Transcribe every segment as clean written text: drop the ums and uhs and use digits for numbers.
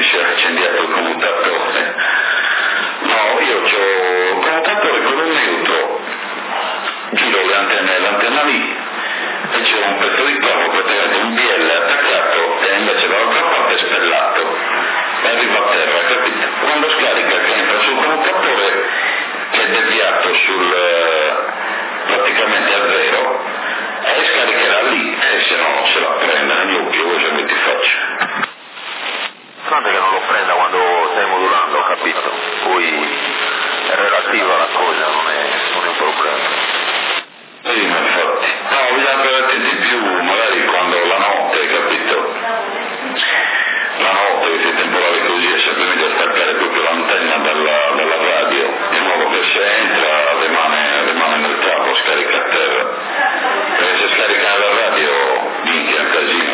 si è accendiato il commutatore. No, io ho un commutatore con un neutro, giro le antenne, l'antenna lì, e c'è un pezzo di covo, praticamente un BL attaccato e invece dall'altra parte è spellato e arriva a terra, capito? Quando scarica che entra sul commutatore che è deviato praticamente a zero e scaricherà lì e se no se la prende nel nucleo, voi che ti faccio? Tanto che non lo prenda quando stai modulando, ho capito, poi è relativa la cosa, non è un problema. Sì, ma infatti. No, bisogna stare attenti più magari quando la notte, capito? La notte, questi temporali così, è sempre meglio staccare proprio l'antenna dalla radio, in modo che se entra rimane nel cavo, scarica a terra. Perché se scarica la radio, minchia, un casino.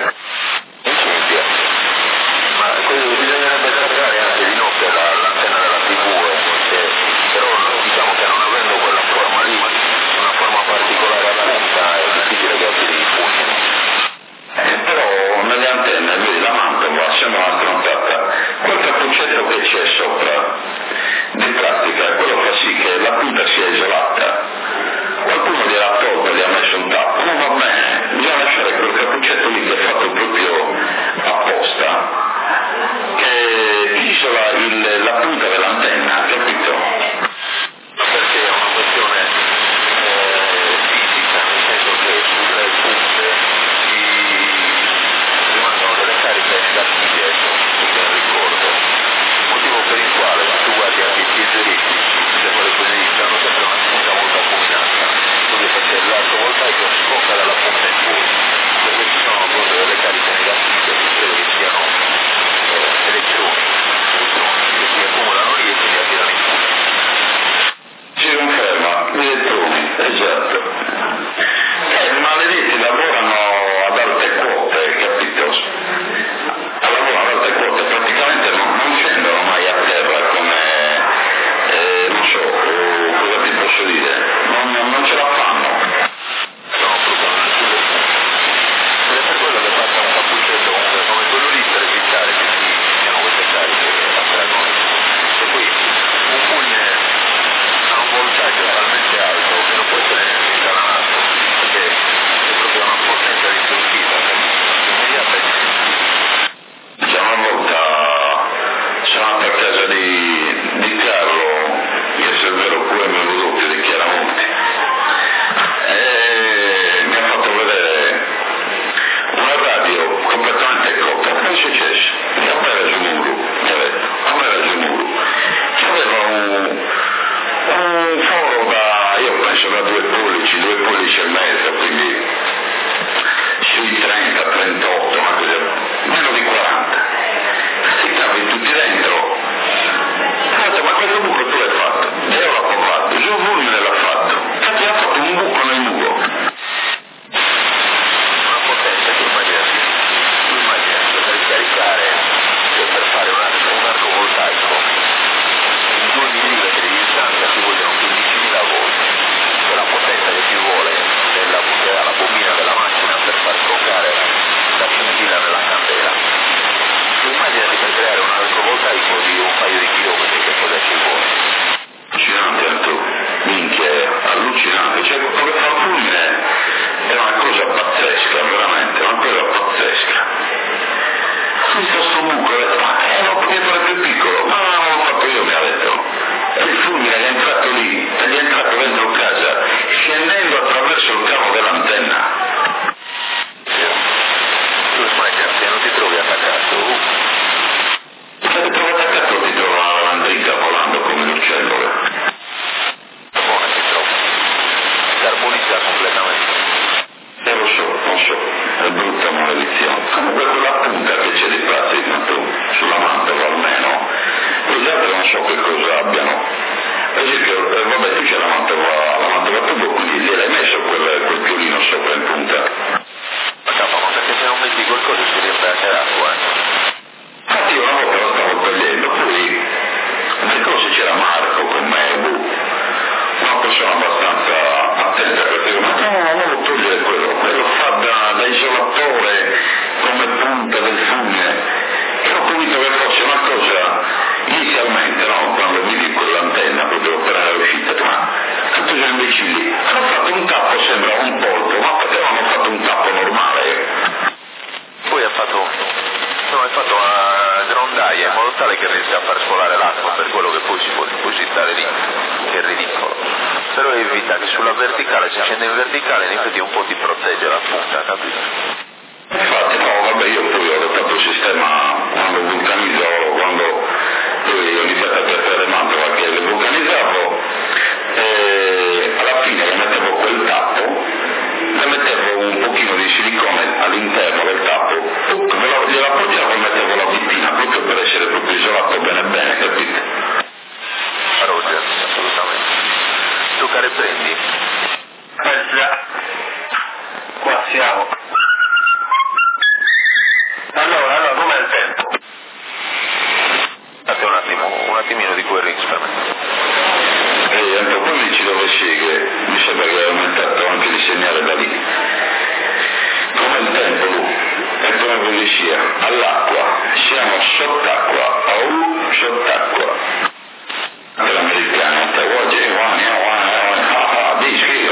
Ma quello che bisognerebbe caricare anche di notte l'antenna della TV, però diciamo che non avendo quella forma lì, una forma particolare a punta, è difficile che si funzioni. Però nelle antenne, vedi, la mantova sembra una stronzata. Quel cappuccetto che c'è sopra, di plastica, quello fa sì che la punta sia isolata. Qualcuno gliel'ha tolto e gli ha messo un tappo, non va bene, bisogna lasciare quel cappuccetto lì che è fatto proprio apposta, che isola la punta dell'antenna, capito? Perché è una questione fisica, nel senso che sulle punte rimangono delle cariche negative, se ben ricordo, motivo per il quale se tu guardi anche i piezoelettrici, tutte quelle cose lì, hanno sempre una punta molto affuminata, dove perché l'arco voltaico scocca dalla punta in fuori, perché ci sono appunto delle cariche negative che credo che siano elettroni che si accumulano lì e quindi attirano in fuori. Si conferma, gli elettroni, esatto. I maledetti lavorano ad alte quote, capito? Lavorano ad alte quote, praticamente non scendono mai a terra come, non so, cosa ti posso dire, non ce la fanno. No, assolutamente. Ed è per quello che basta un cappuccetto comunque come quello lì per evitare che ci siano queste cariche a noi. E poi un fulmine ha un voltaggio talmente alto che non può essere incanalato, perché è proprio una potenza distruttiva, immediata e distruttiva. Diciamo, una volta sono andato a casa di Carlo, che se è vero pure mi ha voluto di Chiaramonti, e mi ha fatto vedere una radio completamente cotta. Cosa è successo? Che a me era giù muro, mi ha detto, a me era giù muro. C'aveva un foro io penso da 2 pollici e mezzo, quindi sui 30, 38, ma così, meno di 40. Si cavi tutti dentro. Ma questo buco tu l'hai fatto? E io l'ho provato, giù fulmine l'ha fatto. Infatti ha fatto un buco nel muro. Una potenza che immaginati per scaricare, cioè per fare un arco voltaico in 2 mm di distanza ci vogliono 15.000 volt, cioè la potenza che ci vuole della bobina della macchina per far scoccare la scintilla nella candela. Immaginati per creare un arco voltaico di un paio di chilometri che cosa ci vuole. Allucinante, Artù, minchia, allucinante, cioè come fa un fulmine è una cosa pazzesca, veramente, una cosa pazzesca. Questo sto buco, ho detto, ma non potevo fare più piccolo, ma non l'ho fatto io, mi ha detto. E il fulmine è entrato lì, e gli è entrato dentro casa, scendendo attraverso il cavo dell'antenna. Tu immagini, se non ti trovi attaccato, Se ti trovo attaccato ti trovo hai fatto una grondaia in modo tale che riesca a far scolare l'acqua per quello che poi si può depositare lì, che è ridicolo. Però evita che sulla verticale, se scende in verticale, in effetti un po' ti protegge la punta, capito? Infatti no, vabbè, io poi ho adottato il sistema quando vulcanizzo, quando poi ho iniziato a piazzare mantola che le vulcanizzavo, alla fine le mettevo quel tappo, le mettevo un pochino di silicone all'interno del tappo, gliela appoggiavo e mettevo la vittina proprio per essere proprio isolato bene bene, capite? Roger, assolutamente. Tu che riprendi? Qua siamo. Allora, com'è il tempo? Date un attimino di query per me. Antroponici dove sigue, mi sembra che è aumentato anche il segnale da lì. Come il tempo lui, è come vuole sia, all'acqua, siamo sott'acqua, sott'acqua. Dell'americano, te oggi, dici,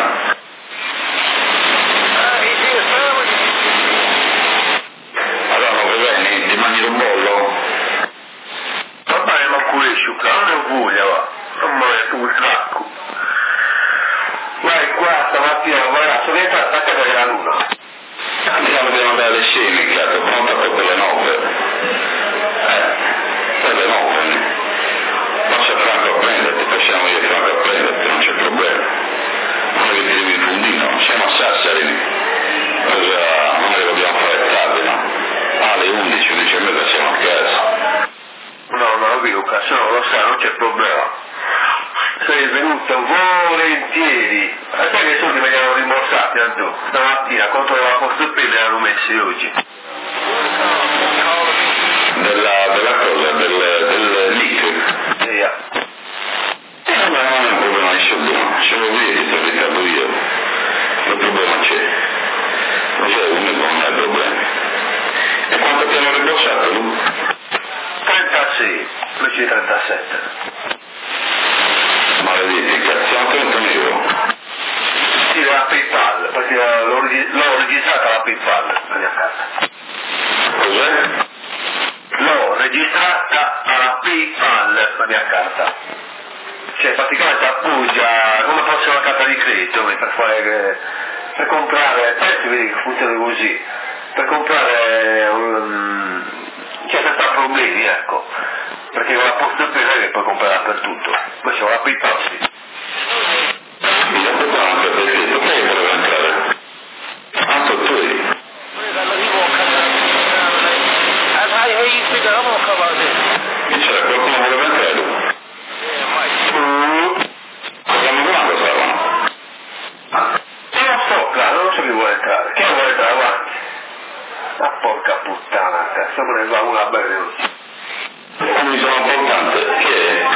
allora non vieni, ti mangi un bollo? Vabbè, ma qui non è voglia, va. Non è tu il sacco. Vai qua stamattina, guarda, sono entrato a casa della luna. Andiamo dobbiamo andare alle 6, minchiato, pronta per le 9. Per le 9. Passa Franco a prenderti, facciamo io Franco a prenderti, non c'è problema. Non è che ti devi infondire, no? Siamo a Sassari. Non è che dobbiamo fare tardi, no? Alle 11, 11 e mezza siamo a casa. No, Luca, se no lo sai, non c'è problema. Sei venuto volentieri. Sai che i soldi me li hanno rimborsati a tu. Stamattina contro la posta P li hanno messi oggi. Della cosa, del leak. Sì, Ma non è un problema di soldi, no? Se lo vedi, te lo ricordo io. Il problema c'è. Non c'è unico, non è il problema. E quanto ti hanno rimborsato, Lu? 36, invece di 37. Maledetti, cazzo, anche un euro. Sì, la PayPal, perché l'ho registrata la PayPal la mia casa. Cos'è? L'ho registrata alla PayPal la mia carta. Cioè praticamente appoggia come fosse una carta di credito per comprare, si vedi che funziona così, per comprare cioè senza problemi, ecco, perché con la posta presa che puoi comprare dappertutto, poi c'è una PayPal sì. Mi ha detto anche per detto che voleva entrare. Anche tu. E c'era qualcuno che voleva entrare? Cosa mi guarda, stavano? Non so, claro, non so chi vuole entrare. Chi vuole entrare avanti? Ma porca puttana, cazzo, me ne va una bene. Non mi sono importante. Chi è?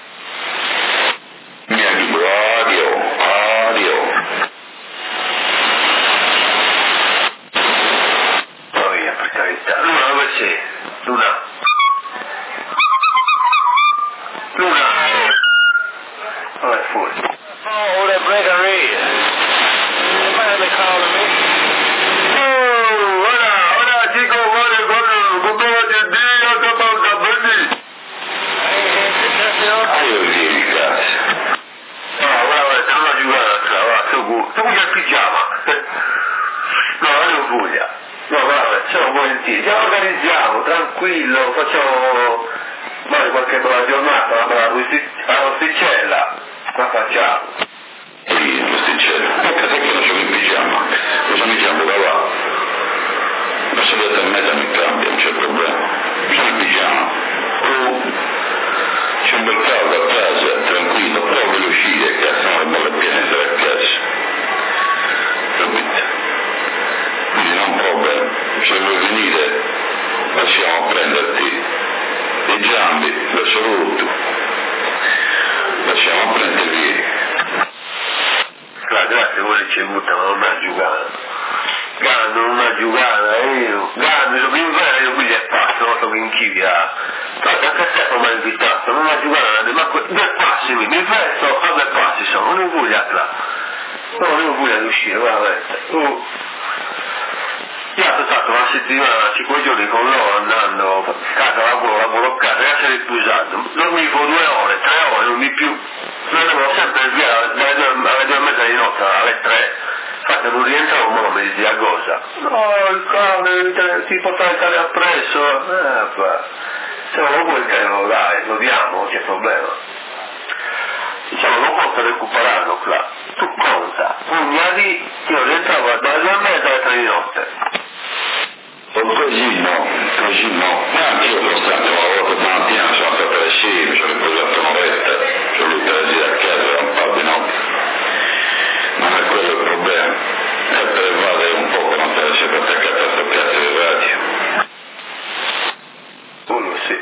Miyagi, adio. Oh via, per carità. Luna, dove sei? Luna. Dove è fuori? Oh, that breakaway. Somebody been calling me. Ora, dico, guarda, come ti dico, che porca belli. Io vieni, cazzo. No, guarda, non la giocare, va, tu vuoi il pigiama? No, non voglia. No, guarda, siamo volentieri. Ci organizziamo, tranquillo, facciamo magari qualche bella giornata, una bella rosticella. La facciamo. Sì, rosticella. Ecco, sai che non sono in pigiama. Cosa mi cambio da là? La seduta e mezza mi cambia, non c'è problema. Sono in pigiama. C'è un bel caldo a casa, tranquillo, però voglio uscire, cazzo, non è bello pieno di stare a casa. Capite? Quindi non problema. Se vuoi venire, passiamo a prenderti i giambi, lo saluto. Lasciamo a prenderli. Grazie, voi ricevuta, ma non ha giocato. Gando, non ha giocato, io. Gando, sono in vera, io qui è passo, non so che in chivia. Anche a Stefano mi ha invitato, non ha giocato, ma due passi, mi vesto, a due passi sono, non voglio là. No, non voglio uscire, guarda. Io sono stato una settimana, 5 giorni con loro, dormivo 2 ore, 3 ore, non di più, non andavo sempre via alle 2:30 di notte, alle 3, infatti non rientravo, ma mi diceva a cosa? No, il cane ti porta il cane appresso, se non lo vuoi il cane dai, lo diamo, non c'è problema. Diciamo, non posso recuperarlo là, tu conta, pugnali, io rientravo dalle 2:30 alle 3 di notte. Così no, ma anch'io sono stato una volta stamattina, sono stato alle 6, mi sono riposato un'oretta, sono venuto a dire a casa, era un po' di notte. Non è quello il problema, è per evadere un po' che non te la siete attaccata a sta piazza di radio. Quello sì,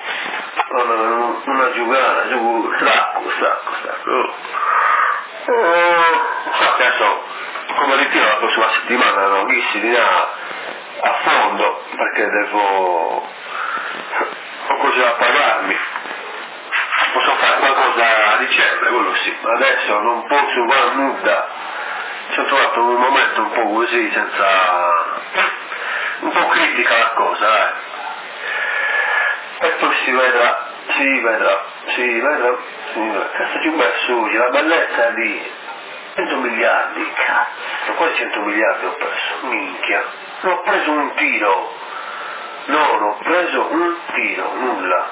una giugana, gioco sacco. Adesso, come ritiro la prossima settimana, non vissi di là a fondo, perché ho cose da pagarmi. Posso fare qualcosa a dicembre, quello sì, ma adesso non posso fare nulla. Ci ho trovato un momento un po' così, un po' critica la cosa, E poi si vedrà. Cazzo ci ho messo la bellezza di 100 miliardi, cazzo, quasi 100 miliardi ho preso, minchia. Non ho preso un tiro, nulla.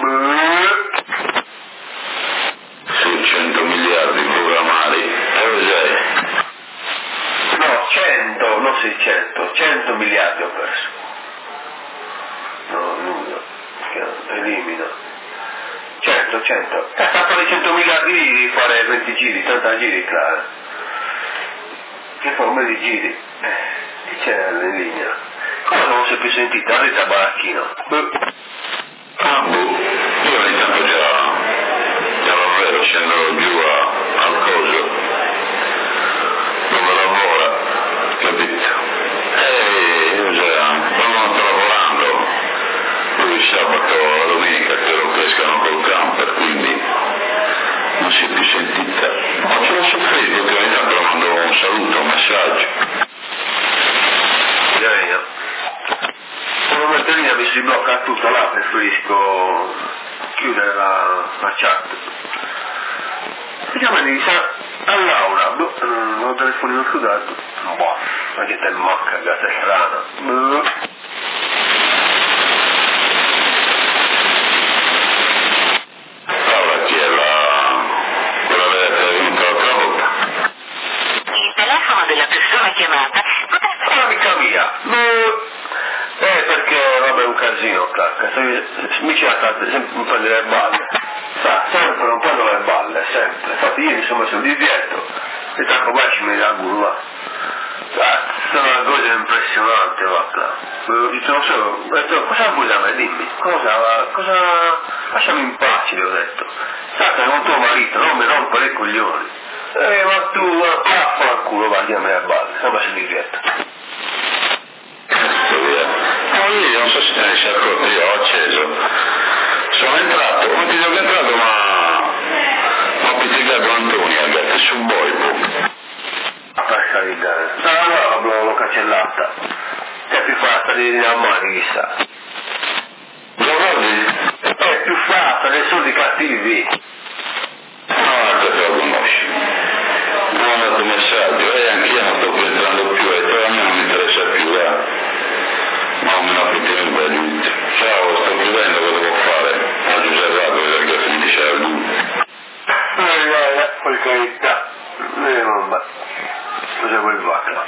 Su 100 miliardi programmati, cos'è? No, 100, non 600, 100 miliardi ho preso. No, nulla, elimina. 100. È stato di 100 miliardi di fare 20 giri, 30 giri, claro. Che forma di giri? Chi c'è in linea? Come non si è più sentita? Rita Baracchino. Io ogni tanto già davvero scendo giù al coso, dove lavora, capito? Io già, quando non sto lavorando, lui il sabato la domenica credo che escano col camper, quindi non si è più sentita. Ma ce l'ho su Facebook, che ogni tanto mando un saluto, un messaggio. Come Martellina mi si blocca tutto là, preferisco chiudere la chat. Vediamo di a Laura, non telefonino sudato. Boh, ma che te mocca, gata strana. Perché vabbè è un casino, mi ci ha sempre un po' delle balle, sempre un po' delle balle, sempre. Infatti ieri mi sono messo lì dietro e tanto baci mi dà gulva. Sono una cosa impressionante, guarda. Ho detto, non so, ho detto, cosa vuoi da me, dimmi, cosa, lasciami in pace, gli ho detto. Sai, con tuo marito, non mi rompere i coglioni. Ma tu, fa il culo, guardi a me a balle, sono messo lì dietro. Io non so se te ne sei accorto, io ho acceso, sono entrato, non ti sono entrato ma ho pizzicato Antonio, al gatto su Boico. Per carità, l'ho cancellata, è più facile di amare, chissà. Lo guardi? È più facile, sono di cattivi. No, te lo conosci. Buono tuo messaggio, anch'io non sto più entrando più, a me non mi interessa più, ma non me ne approfittiamo per aiuto. Ciao, sto chiudendo, cosa devo fare? Ho già serrato perché finisce la luce. Per carità, vabbè, cosa vuoi fare?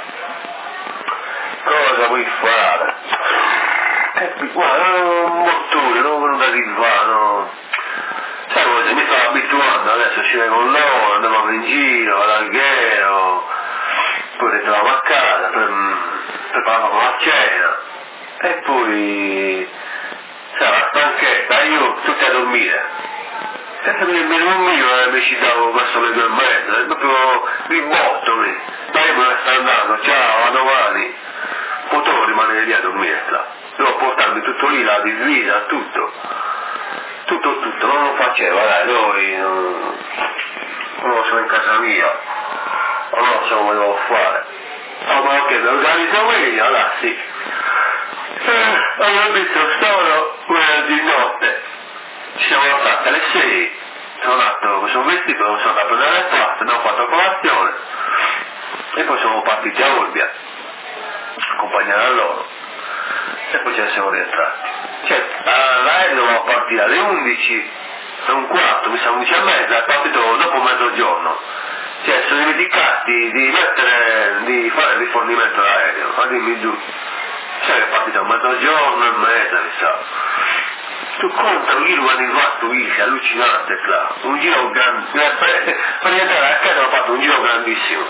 Cosa vuoi fare? Guarda, un motore, non venuto a rifare, sai cosa, mi sto abituando, adesso ci vengo con loro, andiamo in giro, all'alghero, poi ritroviamo a casa, prepariamo la cena. E poi, sai, la stanchetta, io tutti a dormire. Senza venirmi a dormire mi ci davo verso le 2:30, è proprio ribotto lì. Ma io me ne sto andando, ciao, a domani. Potevo rimanere lì a dormire là. Devo portarmi tutto lì, la divisa, tutto, non lo faceva, dai, noi non lo so in casa mia, non lo so come devo fare. Ma che organizzo io, là, sì. Ho visto solo quella di notte, ci siamo alzati alle 6, mi sono vestito, mi sono andato a prendere le paste, abbiamo fatto colazione e poi siamo partiti a Olbia, accompagnati a loro, e poi ce ne siamo rientrati. Cioè, l'aereo doveva partire alle 11 e un quarto, mi sa 11 e mezza, è partito dopo mezzogiorno. Cioè, sono dimenticati di fare il rifornimento dell'aereo, ma dimmi giù. Cioè, è partito a mezzogiorno e mezza, mi sa. Tu conta un giro quando fatto è allucinante, là. Un giro grande, per rientrare a casa ho fatto un giro grandissimo.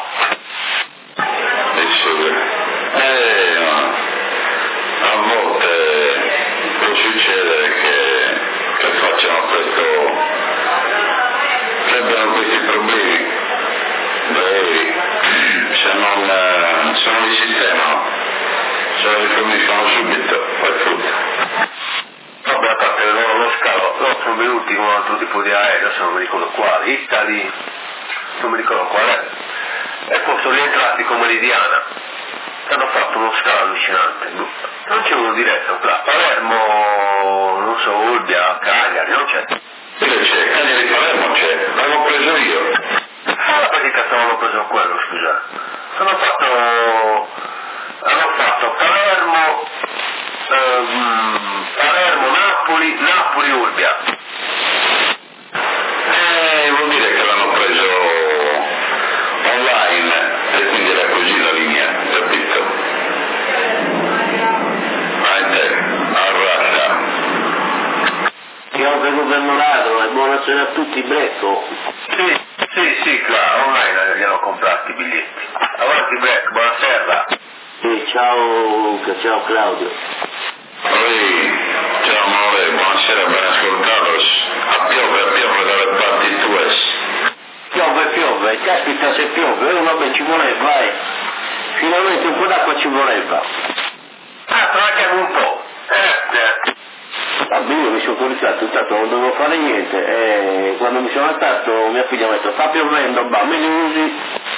A volte può succedere che facciano che abbiano questi problemi. Se non li sistemano, se lo riforniscono subito, poi tutto. Vabbè, a parte lo scalo, loro sono venuti con un altro tipo di aereo, adesso non mi ricordo quale, Italy, non mi ricordo qual è, e poi sono rientrati con Meridiana, e hanno fatto uno scalo allucinante, non c'è uno diretto, Palermo, non so, Olbia, Cagliari, non c'è. C'è, Cagliari Palermo c'è, l'avevo preso io. Ah, perché cazzo avevano preso quello, scusa? Hanno fatto Palermo, Napoli, Olbia. Vuol dire che l'hanno preso online e quindi era così la linea, capito? Arrasa. Piove governato, e buonasera a tutti, Brecco. Sì, claro, online li hanno comprati i biglietti. Avanti Brecco, buonasera. Ciao Claudio. Ciao amore, buonasera, ben ascoltato. A piove dalle parti tue. Piove, caspita se piove, vabbè ci voleva, finalmente un po' d'acqua ci voleva. Tracchiamo un po'. Vabbè, io mi sono coricato, intanto non dovevo fare niente, e quando mi sono alzato mia figlia mi ha detto sta piovendo, me li usi.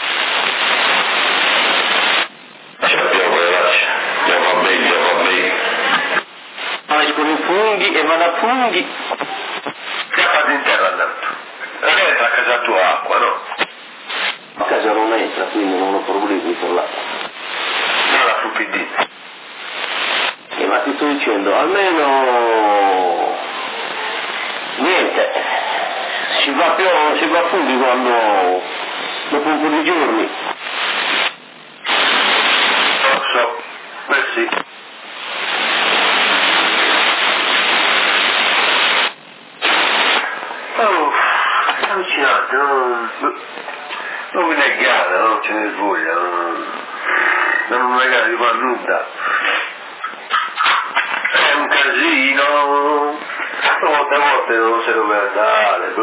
Escono i funghi e vado a funghi. Che fate in terra andando? Non entra a casa tua acqua, no? A casa non entra, quindi non ho problemi per l'acqua. Non la PD. Ma ti sto dicendo, almeno niente, si va a funghi quando dopo un po' di giorni. Non so, sì. Allucinante, non mi negare, non ce ne voglia, non negare di far nulla. È un casino, a volte non so dove andare.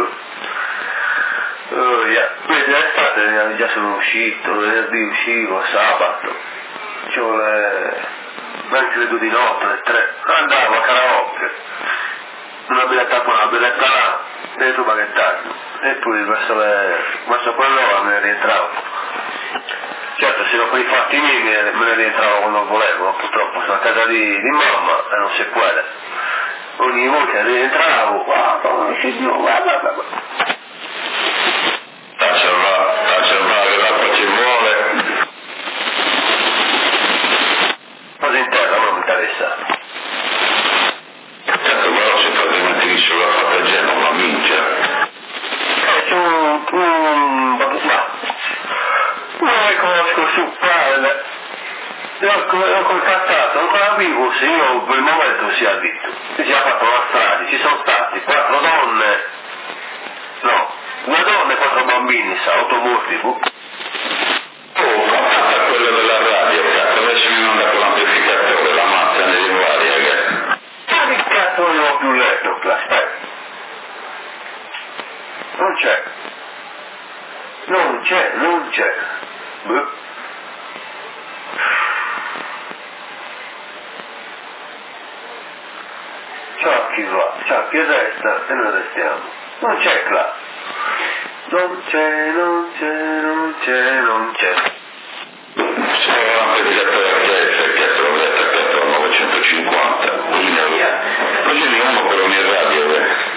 Quindi l'estate già sono uscito, venerdì uscivo, sabato, ci vuole anche le 2 di notte, le 3, andavo a karaoke, una belletta qua, una belletta là, dentro baghettaggio. E poi verso quell'ora me ne rientravo. Certo, se non quei fatti miei me ne rientravo quando volevo, ma purtroppo sono a casa di mamma e non si può. Ogni volta rientravo, guarda, signore, che l'acqua ci vuole. cosa in terra non mi interessa. Certo, però se fate mettere sulla fatta Genova, una minchia. C'è un conosco su quale l'ho contattato, ancora vivo, se io per il momento sia additto, che si è fatto una strada, ci sono stati 4 donne, no, 2 donne e 4 bambini, automorti. Fatta quella della radio, cazzo, adesso mi manda con l'amplificatore, la mazza nell'aria, Ma che cazzo non ho più letto, aspetta. Non c'è. Ciao chi va, ciao chi resta e noi restiamo. Non c'è là. Non c'è. Sono l'amplificatore RF che l'ho attaccato a 950, in via. Così ne uno per ogni radio,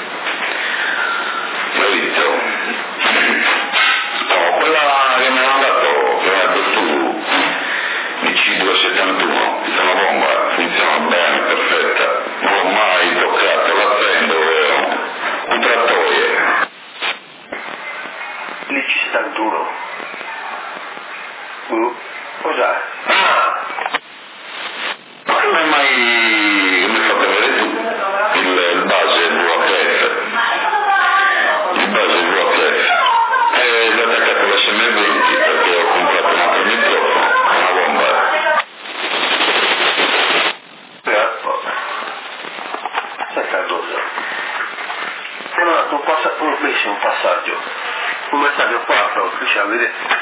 Sai Carlosa, ti hanno dato un mese, un passaggio, un messaggio qua proprio, diciamo, vedete?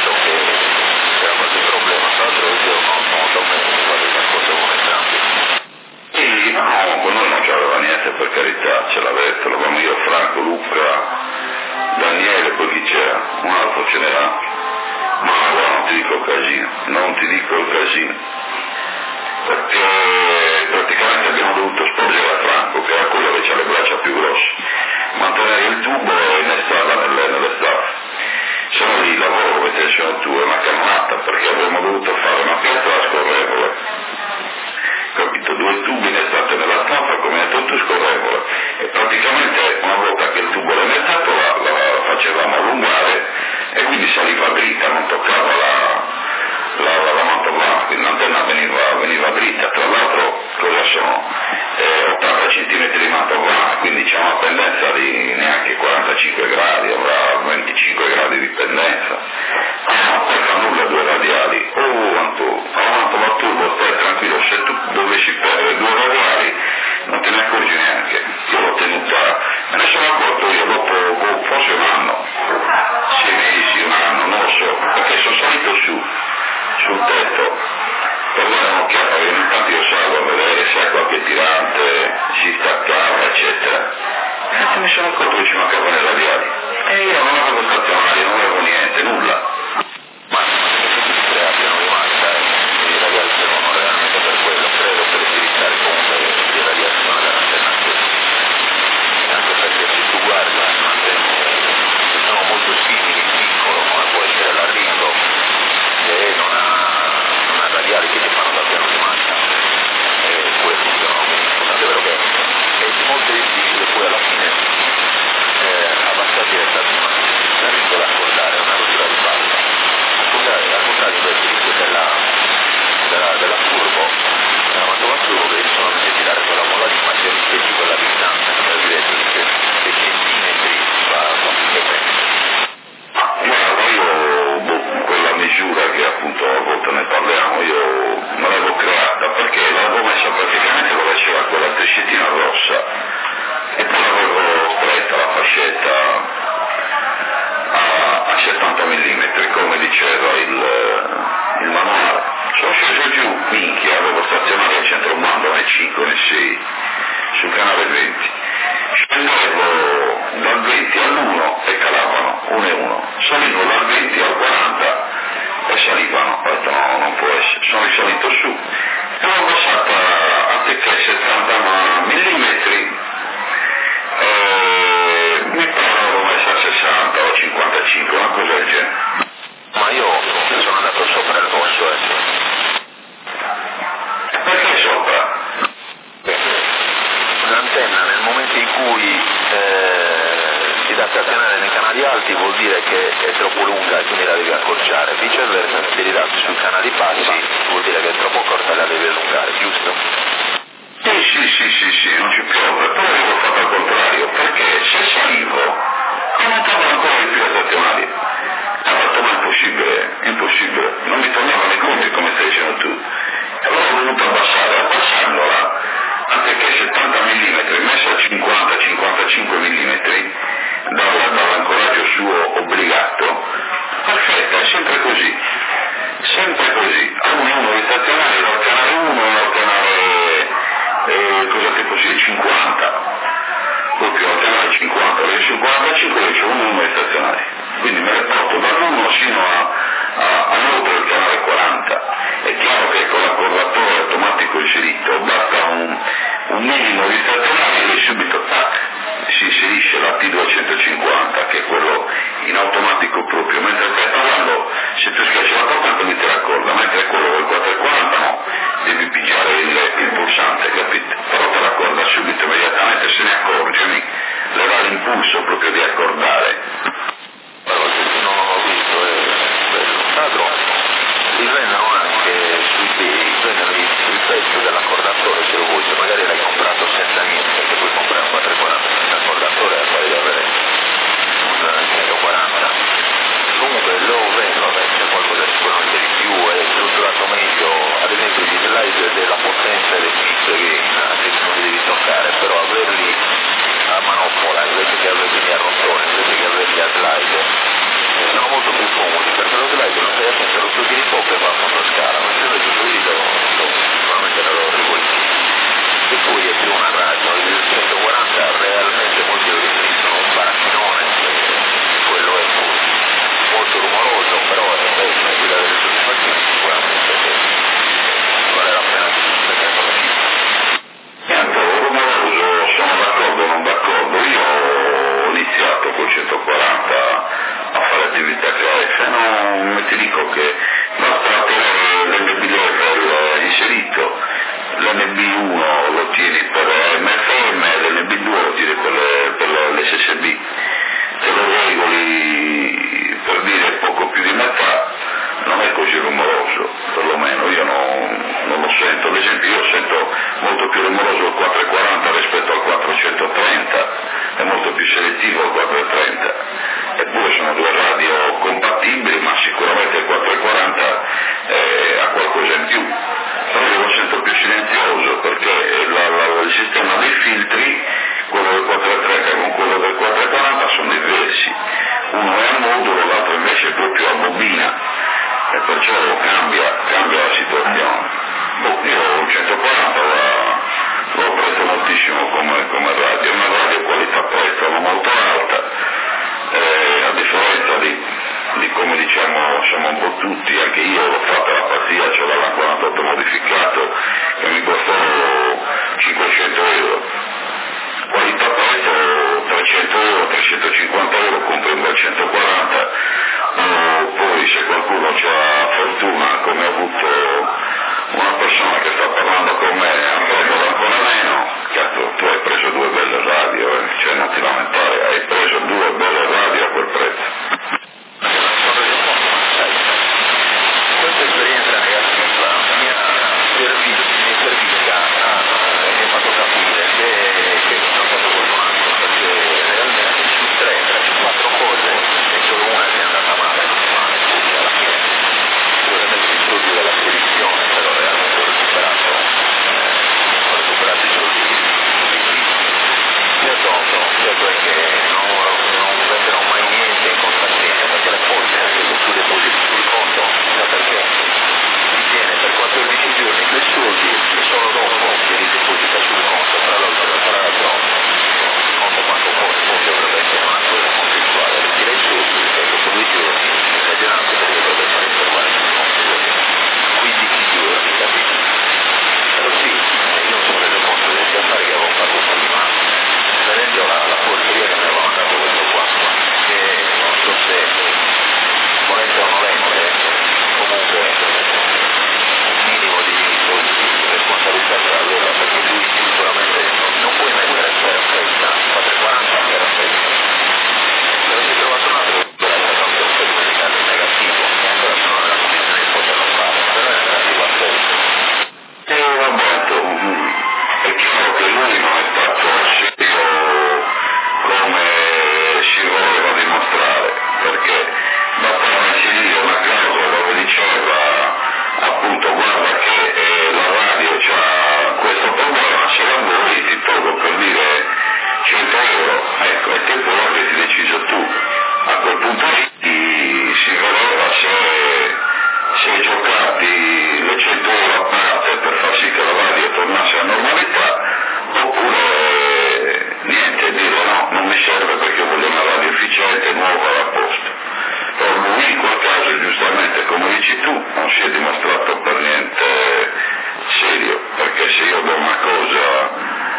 Tra l'altro io non sono talmente in qualche cosa come entrambi. sono accorto che ci mancavano i radiali e io non avevo stazionario, non avevo niente, nulla. Ma se abbiano rimasta i radiali servono realmente per quello, credo, per indirizzare comunque le radiazioni dall'antenna stessa. Anche perché se tu guardi antenne che sono molto simili in piccolo, come può essere l'arrivo, e non ha radiali che ti fanno da piano di macchina, e poi funzionano benissimo, tant'è vero che è molto difficile poi alla fine abbassare direttamente l'arrivo da accordare una rottura di palla. Al contrario invece di quella della turbo, della manovra turbo che solamente tirare quella molla di macchina rispetti quella distanza, come vedete, che centimetri va più che bene. Guarda, io quella misura che appunto a volte ne parliamo, io me l'avevo creata perché l'avevo messa praticamente dove c'era quella trescettina rossa e poi l'avevo stretta la fascetta a 70 mm, come diceva il manuale. Sono sceso giù, minchia, avevo stazionato al centro mando né 5 né 6, sul canale 20. Scendevo dal 20 all'1 e calavano 1 e 1, salivo dal 20 al 40 e salivano, ho detto no, non può essere, sono risalito su e l'ho passata a te che 70 mm, mi pare l'avevo messa a 60 o 55, una cosa del genere. Ma io sono andato sopra il rosso, Perché sopra? L'antenna nel momento in cui si dà stazionare nei canali alti vuol dire che è troppo lunga e quindi la devi accorciare, viceversa se li dà sui canali bassi vuol dire che è troppo corta e la devi allungare, giusto? Sì, non ci piove, però io l'ho fatto al contrario, perché se salivo aumentavano ancora di più le stazionali. Ho fatto ma è impossibile, non mi tornavano i conti come stai dicendo tu. E allora ho voluto abbassandola, anziché 70 mm, messa a 50-55 mm, dall'ancoraggio suo obbligato, perfetta, è sempre così, a uno di stazionario dal canale 1 al canale, cosa tipo 50, certo è che non venderò mai niente in contrassegno, perché le forze anche tu depositi sul conto, sa perché? Ti tiene per 14 giorni quei soldi e solo dopo li deposita sul conto, tra l'altro il conto quanto poi dovrebbe essere una cosa contestuale, ritira i soldi e dopo 2 giorni il ragionante dovrebbe fare fermare sul conto, 15 giorni, capito? Però sì, io mi sono reso conto degli affari che avevo fatto prima, vedendo la porcheria che mi aveva mandato questo qua, che non so se volente o nolente, comunque un minimo di responsabilità ce l'aveva, perché lui sicuramente non puoi mettere per festa, 440 per festa, però si è trovato un altro che era stato un certificato negativo, e ancora sono nella condizione di poterlo fare, però è negativo a festa. Roberto, è chiaro che lui non è stato serio come si voleva dimostrare, perché bastava inserire una clausola dove diceva appunto guarda che la radio c'ha questo problema, se la vuoi ti tolgo per dire 100 euro, ecco, e te poi avresti deciso tu. A quel punto lì si vedeva se giocarti le 100 euro a parte per far sì che la radio tornasse alla normalità, oppure niente, dire no, non mi serve perché voglio una radio efficiente, nuova alla posta. Però lui in quel caso, giustamente, come dici tu, non si è dimostrato per niente serio, perché se io do una cosa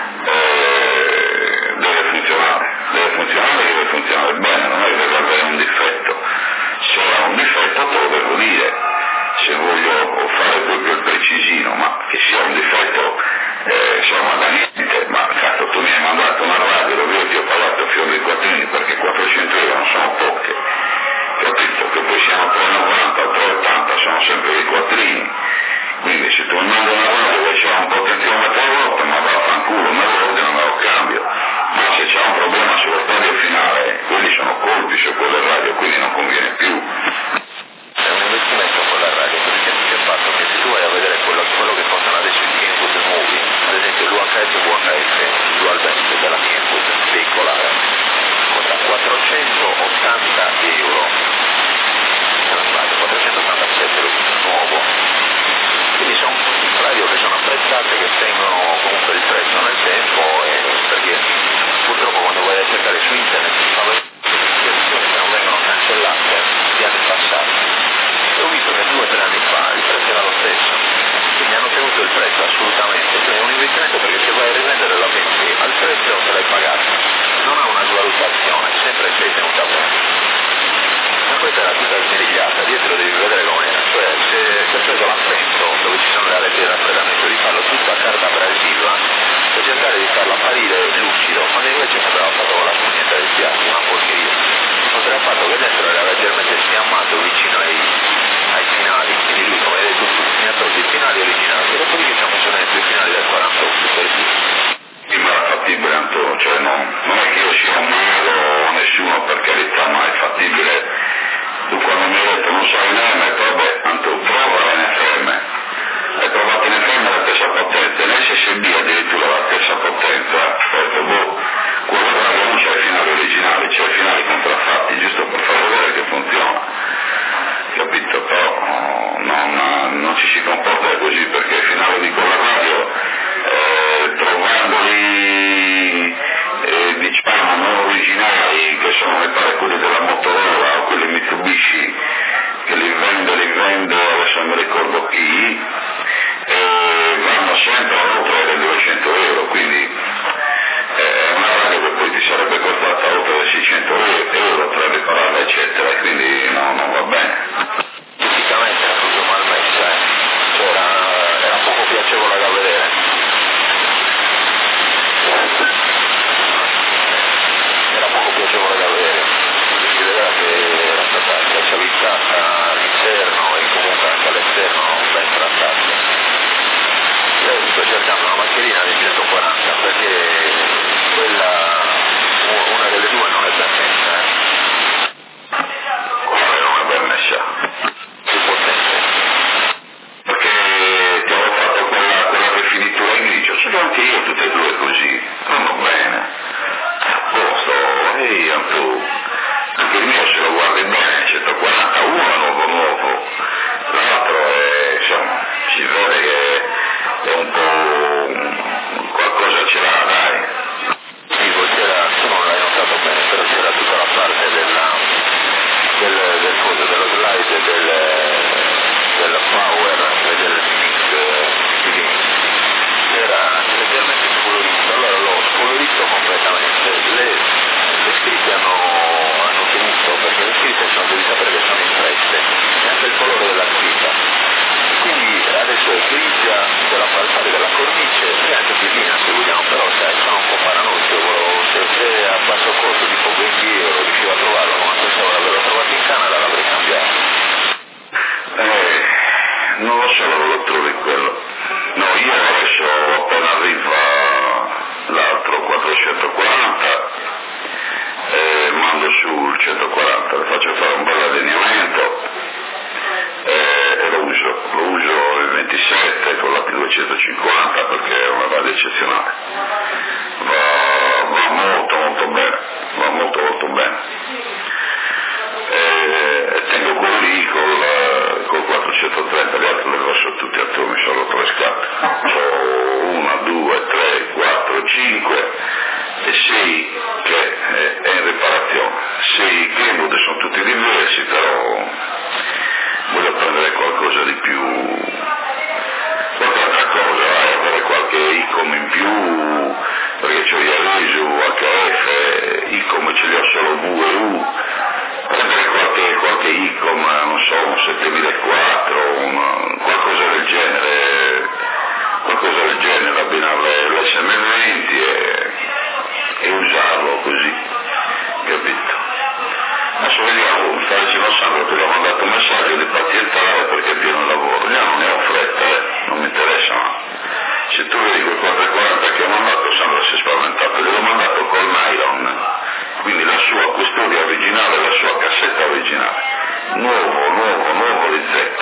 deve funzionare bene, non è che deve avere un difetto. Se ha un difetto te lo devo dire, se voglio fare proprio il precisino, ma che sia un difetto insomma da niente, ma cazzo tu mi hai mandato una radio dove io ti ho pagato fior di quattrini perché 400 euro non sono poche, capito? Che poi siano 3,90 o 3,80 sono sempre dei quattrini, quindi se tu mi mandi una radio dove c'è un potenziometro a volte, ma vaffanculo, me lo ordino, me lo cambio, ma se c'è un problema sullo stadio finale, quelli sono colpi su quelle radio, quindi non conviene più. È un investimento con la radio, per esempio che fatto che se tu vai a vedere quello che costano adesso i input nuovi, ad esempio l'UHF e VHF, dual band della input veicolare, costa 480 euro, se non sbaglio, 487 lo nuovo, quindi sono radio che sono apprezzate, che tengono comunque il prezzo nel tempo, perché purtroppo quando vai a cercare su internet si fa vedere che non vengono cancellate di anni passati. E ho visto che 2 o 3 anni fa il prezzo era lo stesso, quindi hanno tenuto il prezzo assolutamente, quindi è un investimento perché se vai a rivendere la vendi al prezzo che l'hai pagato, non ha una svalutazione, sempre sei tenuta bene. Ma questa era tutta smerigliata, dietro devi vedere com'era, cioè se hai preso l'affretto dove ci sono le areti di raffreddamento di farlo tutta a carta abrasiva per cercare di farlo apparire lucido, quando invece sembrava fatto con la spugnetta del piatto, una porcheria. Oltre al fatto che dentro era leggermente sfiammato vicino ai finali, quindi lui come hai detto mi ha tolto i finali originali e dopodiché ci ha messo dentro i finali del 48 per dire. Ma era fattibile Antonio, cioè non è che io sia un mago o nessuno, per carità, ma è fattibile. Tu quando mi hai detto non sai in M, vabbè, Antonio, prova in FM, hai provato in FM la stessa potenza, in SSB addirittura la stessa potenza, ho detto boh, 6 che è in riparazione. 6 Kenwood sono tutti diversi, però voglio prendere qualcosa di più, qualche altra cosa, avere qualche ICOM in più, perché c'ho Yaesu, HF, ICOM ce li ho solo V e U, prendere qualche ICOM, non so, un 7004, qualcosa del genere, abbinare l'SM20 e usarlo così, capito? Adesso vediamo, mi sta dicendo Sandro, ti ho mandato un messaggio di pazientare perché è pieno il lavoro, io non ne ho fretta, non mi interessa, ma se tu vedi quel 440 che ho mandato, Sandro si è spaventato, gliel'ho mandato col nylon, quindi la sua custodia originale, la sua cassetta originale, nuovo di Z.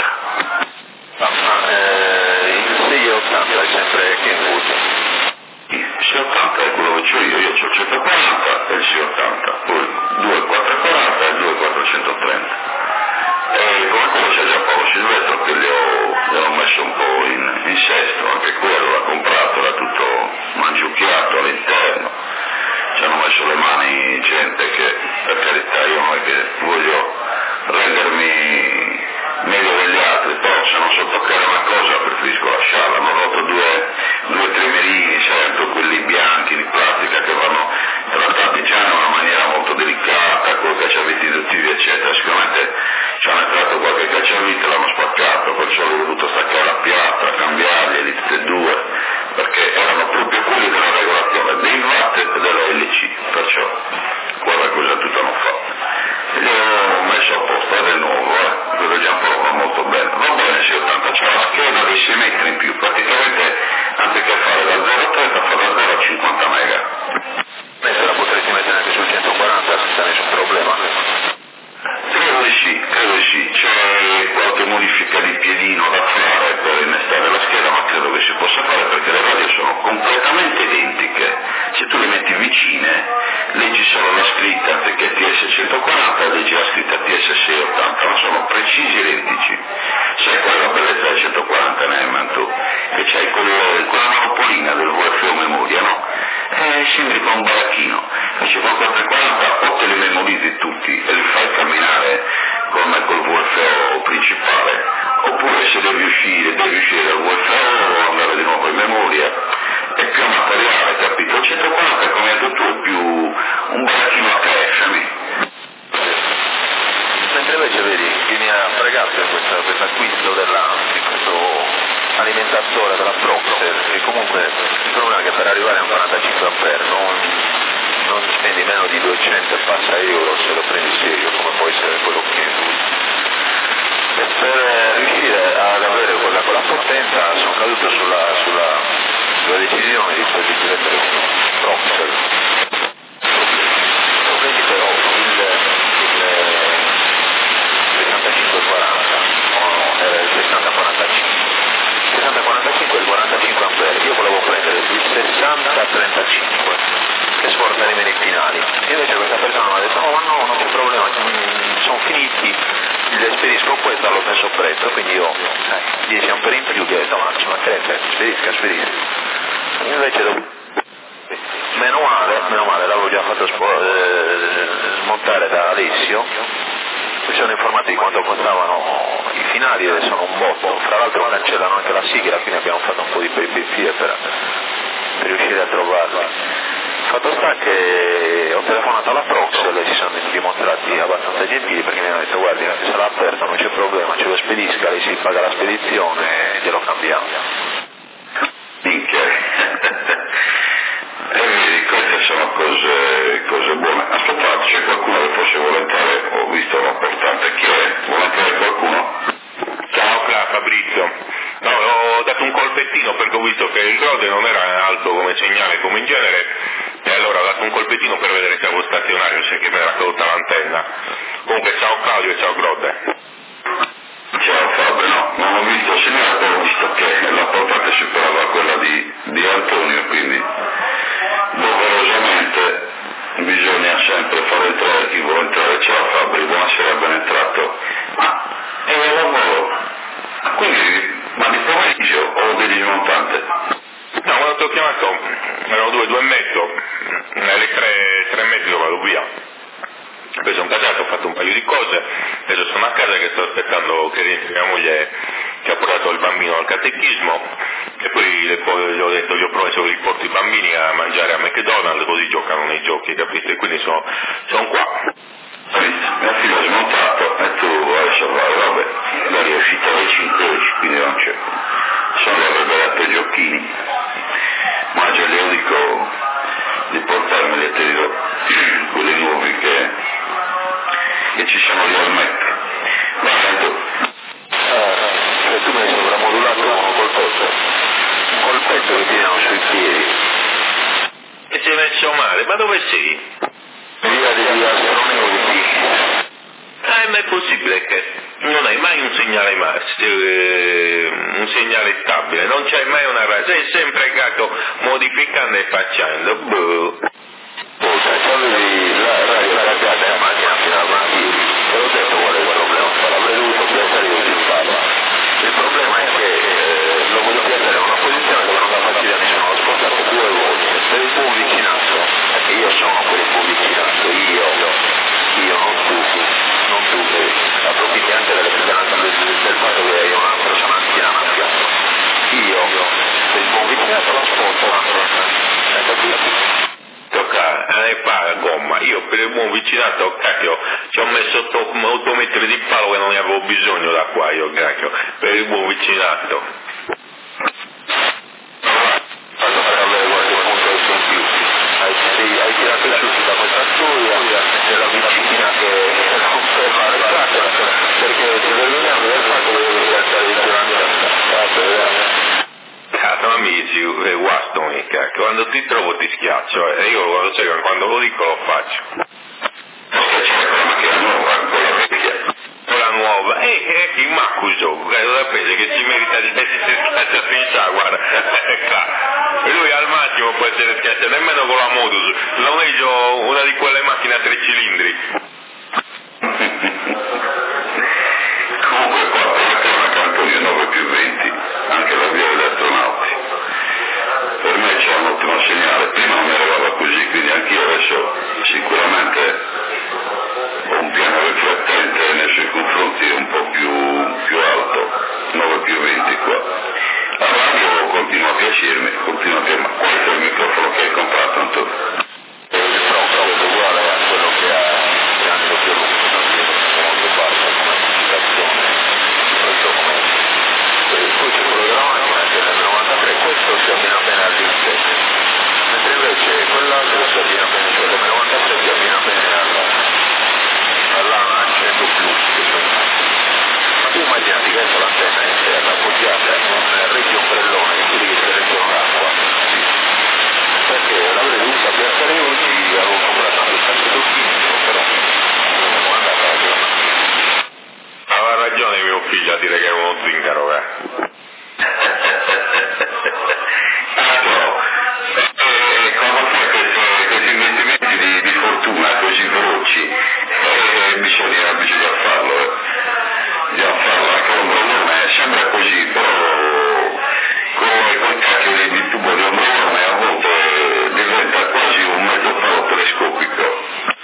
Il 680 è sempre Kenwood. Il 680 è quello che ho io ho il 140 e il 680, poi il 2440 e il 2430. E come quello c'è già Paolo Silvestro che gliel'ho messo un po' in sesto, anche quello l'ha comprato, era tutto mangiucchiato all'interno, ci hanno messo le mani gente che, per carità, io non è che voglio rendermi meglio degli altri, però se non so toccare una cosa preferisco lasciarla. Hanno rotto due tremerini, sempre quelli bianchi di plastica che vanno trattati già in una maniera molto delicata, con cacciaviti induttivi eccetera. Sicuramente ci hanno entrato qualche cacciavite, l'hanno spaccato, perciò ho dovuto staccare la piastra, cambiarli tutti e due, perché erano proprio quelli della regolazione dei VAT e della LC, perciò guarda cosa tutto hanno fatto. E li ho messo a posto, è nuovo, quello già prova molto bene. Va bene, 680, c'è la scheda dei 6 metri in più, praticamente anziché fare da 0,30 fa da 0 a 50 mega. Se la potresti mettere anche sul 140 senza nessun problema. Credo di sì, c'è qualche modifica di piedino da fare per innestare la scheda, ma credo che si possa fare perché le radio sono completamente identiche. Se tu le metti vicine, leggi solo la scritta anziché TS140, leggi la scritta TS680, ma sono precisi identici. Sai qual è la bellezza del 140 Neumann tu? Che c'hai quella monopolina del VFO memoria, no? Sembri come un baracchino, invece con 440 o te li memorizzi tutti e li fai camminare col VFO principale, oppure se devi uscire dal VFO andare di nuovo in memoria, è più materiale, capito? Il 140 come hai detto tu è più un baracchino HF, mentre invece vedi che mi ha fregato questo acquisto di questo alimentatore della Proxer, che comunque il problema è che per arrivare a un 45 ampere non spendi meno di 200 e passa euro se lo prendi serio, come può essere quello che e per riuscire ad avere quella potenza sono caduto sulla decisione di prendere un Proxer. Vedi però il 6540 era il 6045. 60-45 e il 45 ampere, io volevo prendere il 60-35 che sforza nei meni finali, e invece questa persona mi ha detto no, non c'è problema, sono finiti, li spedisco questo allo stesso prezzo, quindi io 10 ampere in più gli ho detto ma ci mancherebbe, spedisca. Invece meno male l'avevo già fatto smontare da Alessio. Mi sono informati di quanto costavano i finali e sono un botto, fra l'altro cancellano anche la sigla, quindi abbiamo fatto un po' di peripezie per riuscire a trovarli. Fatto sta che ho telefonato alla Prox e si sono dimostrati abbastanza gentili perché mi hanno detto guardi anche se l'ha aperto non c'è problema, ce lo spedisca, lei si paga la spedizione e glielo cambiamo. E vedi, queste sono cose buone. Aspettate, c'è qualcuno che forse vuole entrare, ho visto una portante, chi è? Vuole entrare qualcuno? Ciao Fabrizio, no, ho dato un colpettino perché ho visto che il Grode non era alto come segnale, come in genere, e allora ho dato un colpettino per vedere se avevo stazionario, se che mi era caduta l'antenna. Comunque ciao Claudio e ciao Grode. Ciao Fabio, no, non ho visto il segnale, ho visto che la portata superava quella di Antonio, quindi doverosamente bisogna sempre far entrare chi vuole entrare. Ciao Fabio, buonasera, ben entrato. Ma è un lavoro, ma di pomeriggio o di smontante? No, quando ti ho chiamato erano 2 e mezzo, alle 3 3 metri vado via. Ho preso un casato, ho fatto un paio di cose, adesso sono a casa che sto aspettando che rientri mia moglie che ha portato il bambino al catechismo e poi gli ho detto, gli ho promesso che li porto i bambini a mangiare a McDonald's così giocano nei giochi, capite? E quindi sono qua. Mia figlia ha smontato e tu adesso vabbè, lei è uscita alle 5, quindi non c'è. Sono arredato i giochini, ma già io dico di portarmeli e te li do quelli nuovi che ci sono lì al Mac. Guarda tu. Tu mi hai sovramodulato un colpetto che tirano sui piedi. E si è messo male, ma dove sei? Via degli astroneutici. Ma è possibile che non hai mai un segnale stabile, non c'hai mai una radio, sei sempre cato modificando e facendo. Se avevi la radio caricata in macchina fino al mattino, te l'ho detto qual è il problema, l'avrei dovuto piazzare così in palla. Il problema è che lo voglio piazzare in una posizione dove non dà fastidio a nessuno, l'ho spostato 2 volte, per il buon vicinato, perché io sono quel buon vicinato, io non tu, approfitti anche del fatto che io una persona anziana a fianco. Io, per il buon vicinato lo sposto hai capito? Tocca a gomma, io per il buon vicinato cacchio ci ho messo 8 metri di palo che non ne avevo bisogno da qua io cacchio, per il buon vicinato. Fallo fare avere qualche punto adesso in più. Hai tirato su da questa storia della vicina che non ferma le case perché ti vergognavi del fatto che devi saltare di durante Ma mi dici guastami, cacchio, quando ti trovo ti schiaccio e io quando lo dico lo faccio. Quella nuova, chi mi accuso, da prese che si merita di essere schiacciato in sa, guarda, e lui al massimo può essere schiacciato, nemmeno con la Modus, non è una di quelle macchine a 3 cilindri. Comunque qua è una camponia 9+20, anche la via degli astronauti. Per me c'è un ottimo segnale, prima non eravamo così, quindi anch'io adesso sicuramente ho un piano riflettente nei suoi confronti un po' più alto, 9+20 qua. La radio continua a piacermi, ma questo è il microfono che hai comprato Antonio. Proprio uguale a quello che ha anche più molto basso come comunicazione, poi c'è quello della macchina che è nel 93, questo si abbina bene all'X7, mentre invece quell'altro si abbina bene, cioè nel 93 si abbina bene alla 100 Plus che sono. Ma tu immaginati che adesso l'antenna è interna appoggiata in un regio ombrellone di quelli che si reggono l'acqua, perché l'avrei dovuta piazzare oggi, avevo comprato anche il sacco chimico, però non è andata la giornata. Aveva ragione mio figlio a dire che è uno zingaro, Quando fai questi investimenti di fortuna così veloci, bisogna farlo, anche l'ombrellone sembra così, però con cacchio di tubo di ombrellone a volte diventa quasi un mezzo palo telescopico.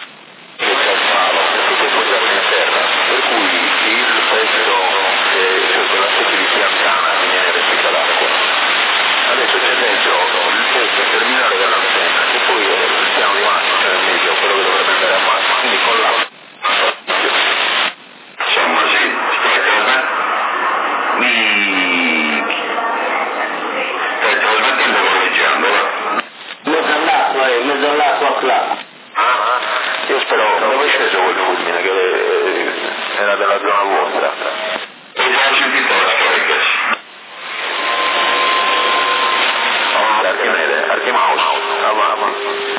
Perché poggiato in terra, per cui il pezzo cioè quella specie di piantana che viene respinta l'acqua. Adesso c'è dentro il pezzo terminale dell'antenna che poi è il piano di massimo, cioè il medio, quello che dovrebbe andare a massimo, quindi con l'acqua. Insomma sì, stai trasmettendo galleggiando, mezzo all'acqua qua. Io spero, dove è sceso quel fulmine che era della zona vostra? e già sentito la scarica. Archimede, la mamma.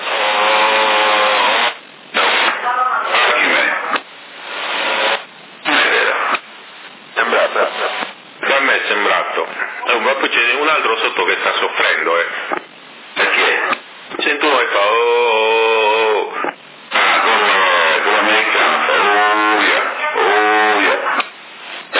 No, Archimede. Non è vero. Sembrata. a me è sembrato. Ma poi c'è un altro sotto che sta soffrendo, Perché? Sento uno che fa oh. Con l'americano fa oh yeah.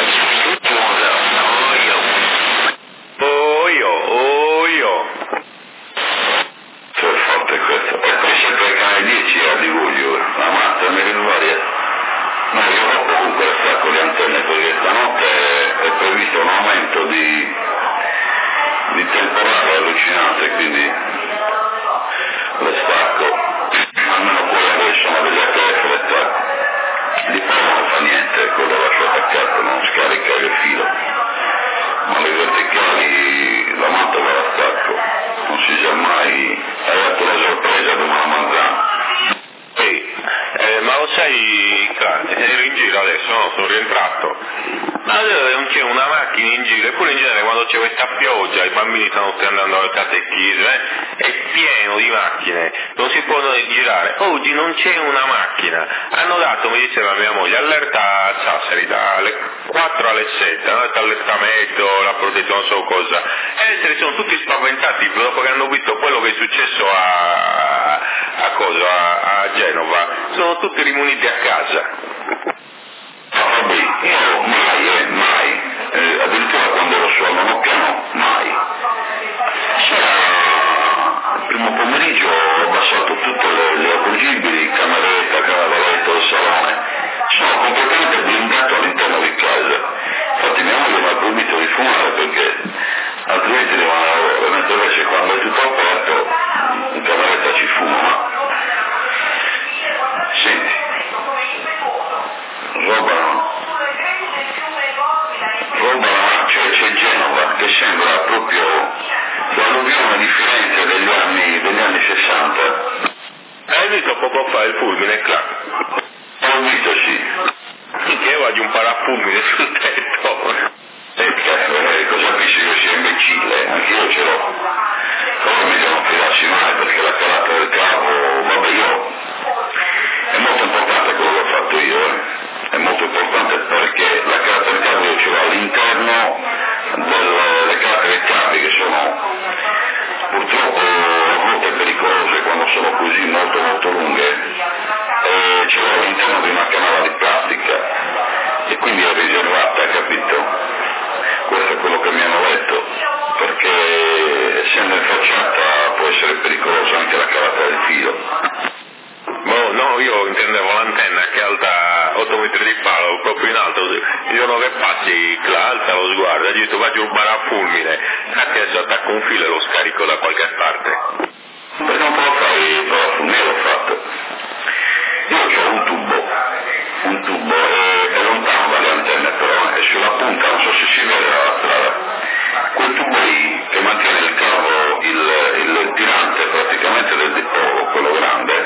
sai, ero in giro adesso, no? Sono rientrato. Ma non c'è una macchina in giro, eppure in genere quando c'è questa pioggia i bambini stanno tutti andando al catechismo, è pieno di macchine, non si può girare. Oggi non c'è una macchina. Hanno dato, mi diceva mia moglie, allerta a Sassari dalle 4 alle 7, hanno dato allestamento, la protezione, non so cosa. E se ne sono tutti spaventati dopo che hanno visto quello che è successo a Genova, sono tutti rimuniti a casa. Vabbè, io mai, addirittura quando ero su al nono piano, mai. Il primo pomeriggio ho abbassato tutte le avvolgibili, cameretta, camera da letto, il salone. Sono completamente blindato all'interno di casa. Infatti mia moglie mi ha proibito di fumare perché altrimenti mentre invece quando è tutto aperto in cameretta ci fumo. Senti, c'è Genova che sembra proprio l'alluvione di Firenze degli anni 60. Hai visto poco fa il fulmine, clac? Ho visto, sì. Che voglio un parafulmine sul tetto. Cosa pensi che sia imbecille? Anch'io ce l'ho. Però mi devono fidarsi mai perché la calata del cavo, vabbè, è molto importante quello che ho fatto io, È molto importante perché la calata del cavo io ce l'ho all'interno delle calate del cavi che sono purtroppo a volte pericolose quando sono così molto lunghe, ce l'ho all'interno di una canala di plastica e quindi è riservata, capito? Questo è quello che mi hanno detto, perché essendo infacciata può essere pericolosa anche la calata del filo. No, io intendevo l'antenna che è alta 8 metri di palo, proprio in alto, il giorno che passi, alza lo sguardo, e dico faccio un parafulmine, infatti adesso attacco un filo e lo scarico da qualche parte. Perché non può fare il parafulmine, l'ho fatto. Io ho un tubo è lontano dalle antenne però, è sulla punta, non so se si vede dalla strada. Quel tubo lì che mantiene il cavo, il tirante praticamente del dipolo, quello grande,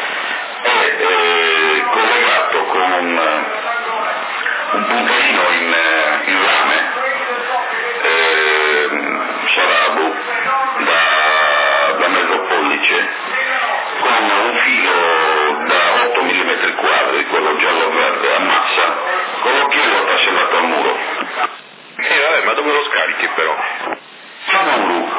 è collegato con un puntalino in rame, Sarabu, da mezzo pollice, con un filo da 8 mm quadri, quello giallo-verde, a massa, con l'occhiello tassellato al muro. Vabbè, ma dove lo scarichi però? Al muro.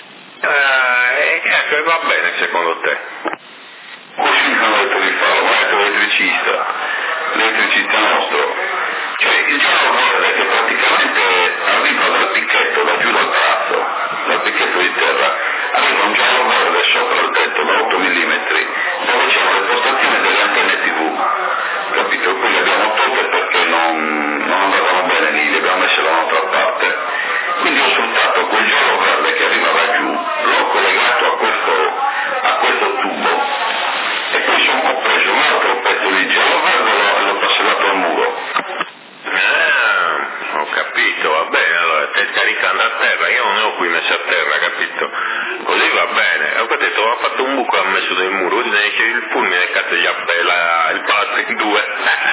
Ecco, va bene secondo te? Così mi hanno detto di farlo, ma è l'elettricista nostro. Cioè il giallo verde che praticamente arriva dal picchetto, da giù dal braccio, dal picchetto di terra, arriva un giallo verde sopra il tetto da 8 mm, dove c'erano le postazioni delle antenne TV, capito? Poi le abbiamo tolte perché non andavano bene lì, le abbiamo messe da un'altra parte. Quindi ho sfruttato quel giallo verde che arrivava giù, l'ho collegato a questo tubo e poi ho preso un altro pezzo di giallo verde e l'ho tassellato al muro. Ho capito, va bene, allora stai scaricando a terra, io non ne ho qui messo a terra, capito? Così va bene, ho detto, ho fatto un buco e ho messo nel muro, così ne esce il fulmine e cazzo gli appella il palazzo in due.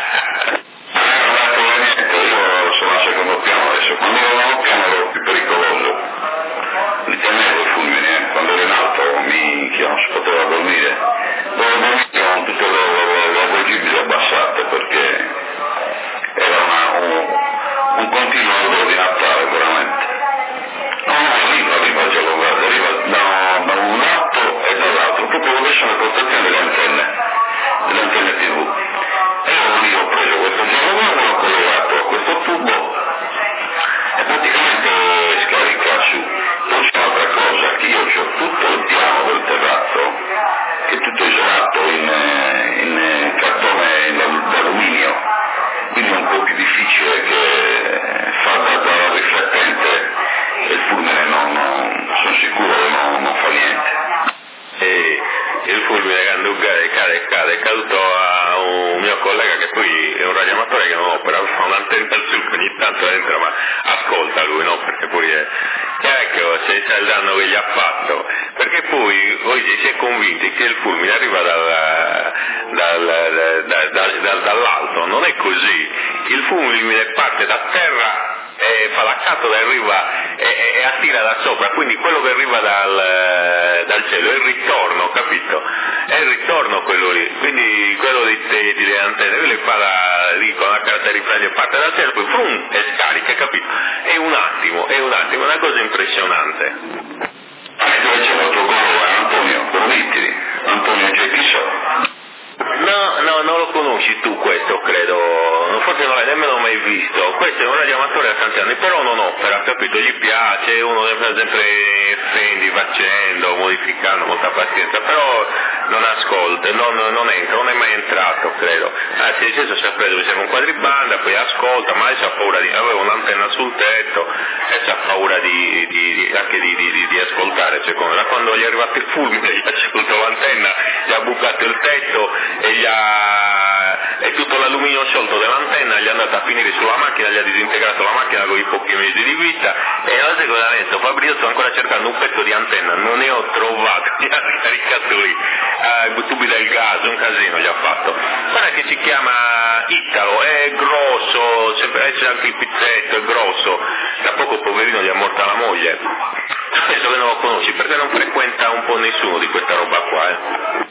Io sono al secondo piano adesso, quando ero al nono piano ero più pericoloso, li tenevo il fulmine, quando ero in alto minchia, non si poteva dormire, dovevo dormire con tutte le avvolgibili abbassate perché era un continuo odore di Natale veramente. Non arriva il giallo verde, arriva da un lato e dall'altro, proprio dove sono le postazioni delle antenne TV. E lì ho preso questo giallo verde, l'ho collegato a questo tubo e praticamente scarica su. Poi c'è un'altra cosa, che io ho tutto il piano del terrazzo, che è tutto isolato in cartone d'alluminio, quindi è un po' più difficile che fa da riflettente e il fulmine sono sicuro che non fa niente. E il fulmine quando cade, è caduto a un mio collega che poi è un radioamatore che non opera, fa un'antenna sul ogni tanto dentro, ma ascolta lui, no? Perché poi ecco, se c'è il danno che gli ha fatto, perché poi si è convinti che il fulmine arriva dall'alto, non è così, il fulmine parte da terra e fa l'accatto e arriva e attira da sopra, quindi quello che arriva dal cielo è il ritorno, capito? È il ritorno quello lì, quindi quello delle antenne, lui le fa con la carta di fragile parte dal cielo, poi frum, e scarica, capito? È un attimo, una cosa impressionante. Dove c'è l'altro golo, Antonio, Provittili, Antonio Cepiso. No, non lo conosci tu questo, credo, forse non l'hai nemmeno mai visto, questo è un radioamatore da tanti anni, però non opera, capito, gli piace, uno deve sempre fendi, facendo, modificando, molta pazienza, però non ascolta, non entra, non è mai entrato, credo, anzi di certo si è preso, c'era un quadribanda, poi ascolta, ma c'ha paura aveva un'antenna sul tetto e c'ha paura anche di ascoltare, secondo me, quando gli è arrivato il fulmine, gli ha ceduto l'antenna, gli ha bucato il tetto e tutto l'alluminio sciolto dell'antenna gli è andato a finire sulla macchina, gli ha disintegrato la macchina con i pochi mesi di vita e la seconda ha detto Fabrizio sto ancora cercando un pezzo di antenna, non ne ho trovato, gli ha scaricato lì, tubi del gas, un casino gli ha fatto. Guarda che si chiama Italo, è grosso, c'è anche il pizzetto, è grosso, da poco poverino gli è morta la moglie, penso che non lo conosci perché non frequenta un po' nessuno di questa roba qua,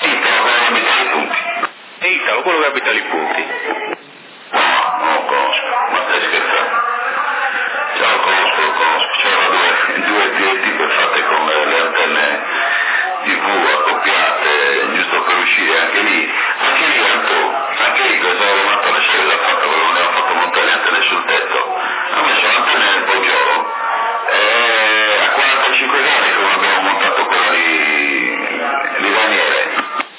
È Italo, quello che abita lì punti. No, non lo conosco, ma stai scherzando? Già lo conosco, c'erano due tipi fatte con le antenne TV accoppiate, giusto per uscire anche lì cosa aveva fatto la scena l'ha fatta, quello non aveva fatto montare le antenne sul tetto, ha messo l'antenna nel poggiolo e a 45 gradi come abbiamo montato quella di Daniele.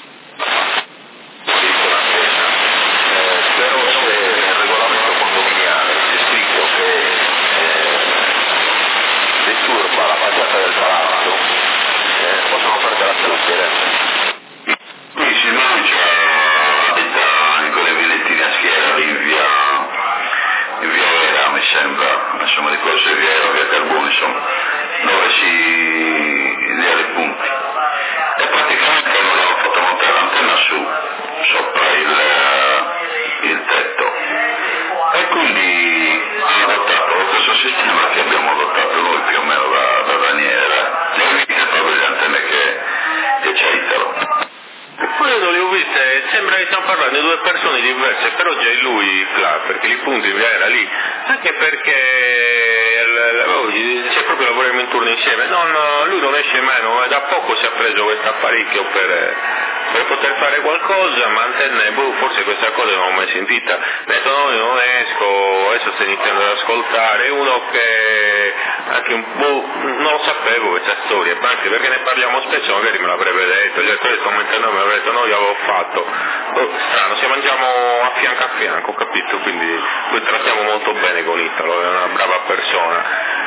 disturba la facciata del palazzo, possono perdere la salute. Qui si abita in quelle villettine a schiera lì in via Vera, mi sembra, insomma di corso Viero, via Carbone, insomma, dove lì alle punti. E praticamente non avevo fatto montare l'antenna sopra il tetto. E quindi hanno adottato lo stesso sistema che abbiamo adottato noi più o meno da Daniele, le viste proprio le antenne che c'è Italo. Poi io le ho viste, sembra che stiamo parlando di due persone diverse, però già è lui là, perché i punti era lì, anche perché c'è proprio lavoriamo in turno insieme, lui non esce mai, da poco si è preso questo apparecchio per poter fare qualcosa, ma antenne, forse questa cosa non l'ho mai sentita, mi ha detto no, io non esco, adesso sto iniziando ad ascoltare, è uno che anche non lo sapevo questa storia, anche perché ne parliamo spesso, magari me l'avrebbe detto, gli attori sto mentendo, mi avrebbe detto no, io l'avevo fatto, strano, ci mangiamo a fianco, capito, quindi noi trattiamo molto bene con Italo, è una brava persona,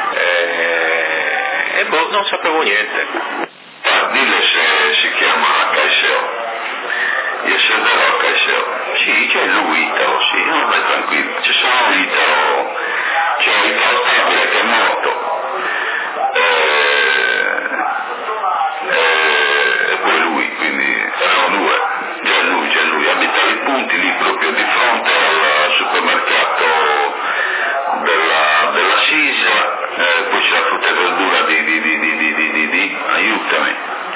e non sapevo niente. Dille se si chiama HSO. Io servirò HSO. Sì, c'è lui Italo, sì, non vai tranquillo. C'è solo Italo, c'è Italo Stabile che è morto. E poi lui, quindi erano due. C'è lui, abita ai punti lì proprio di fronte al supermercato della Sisa, poi c'è la frutta e verdura di aiutami.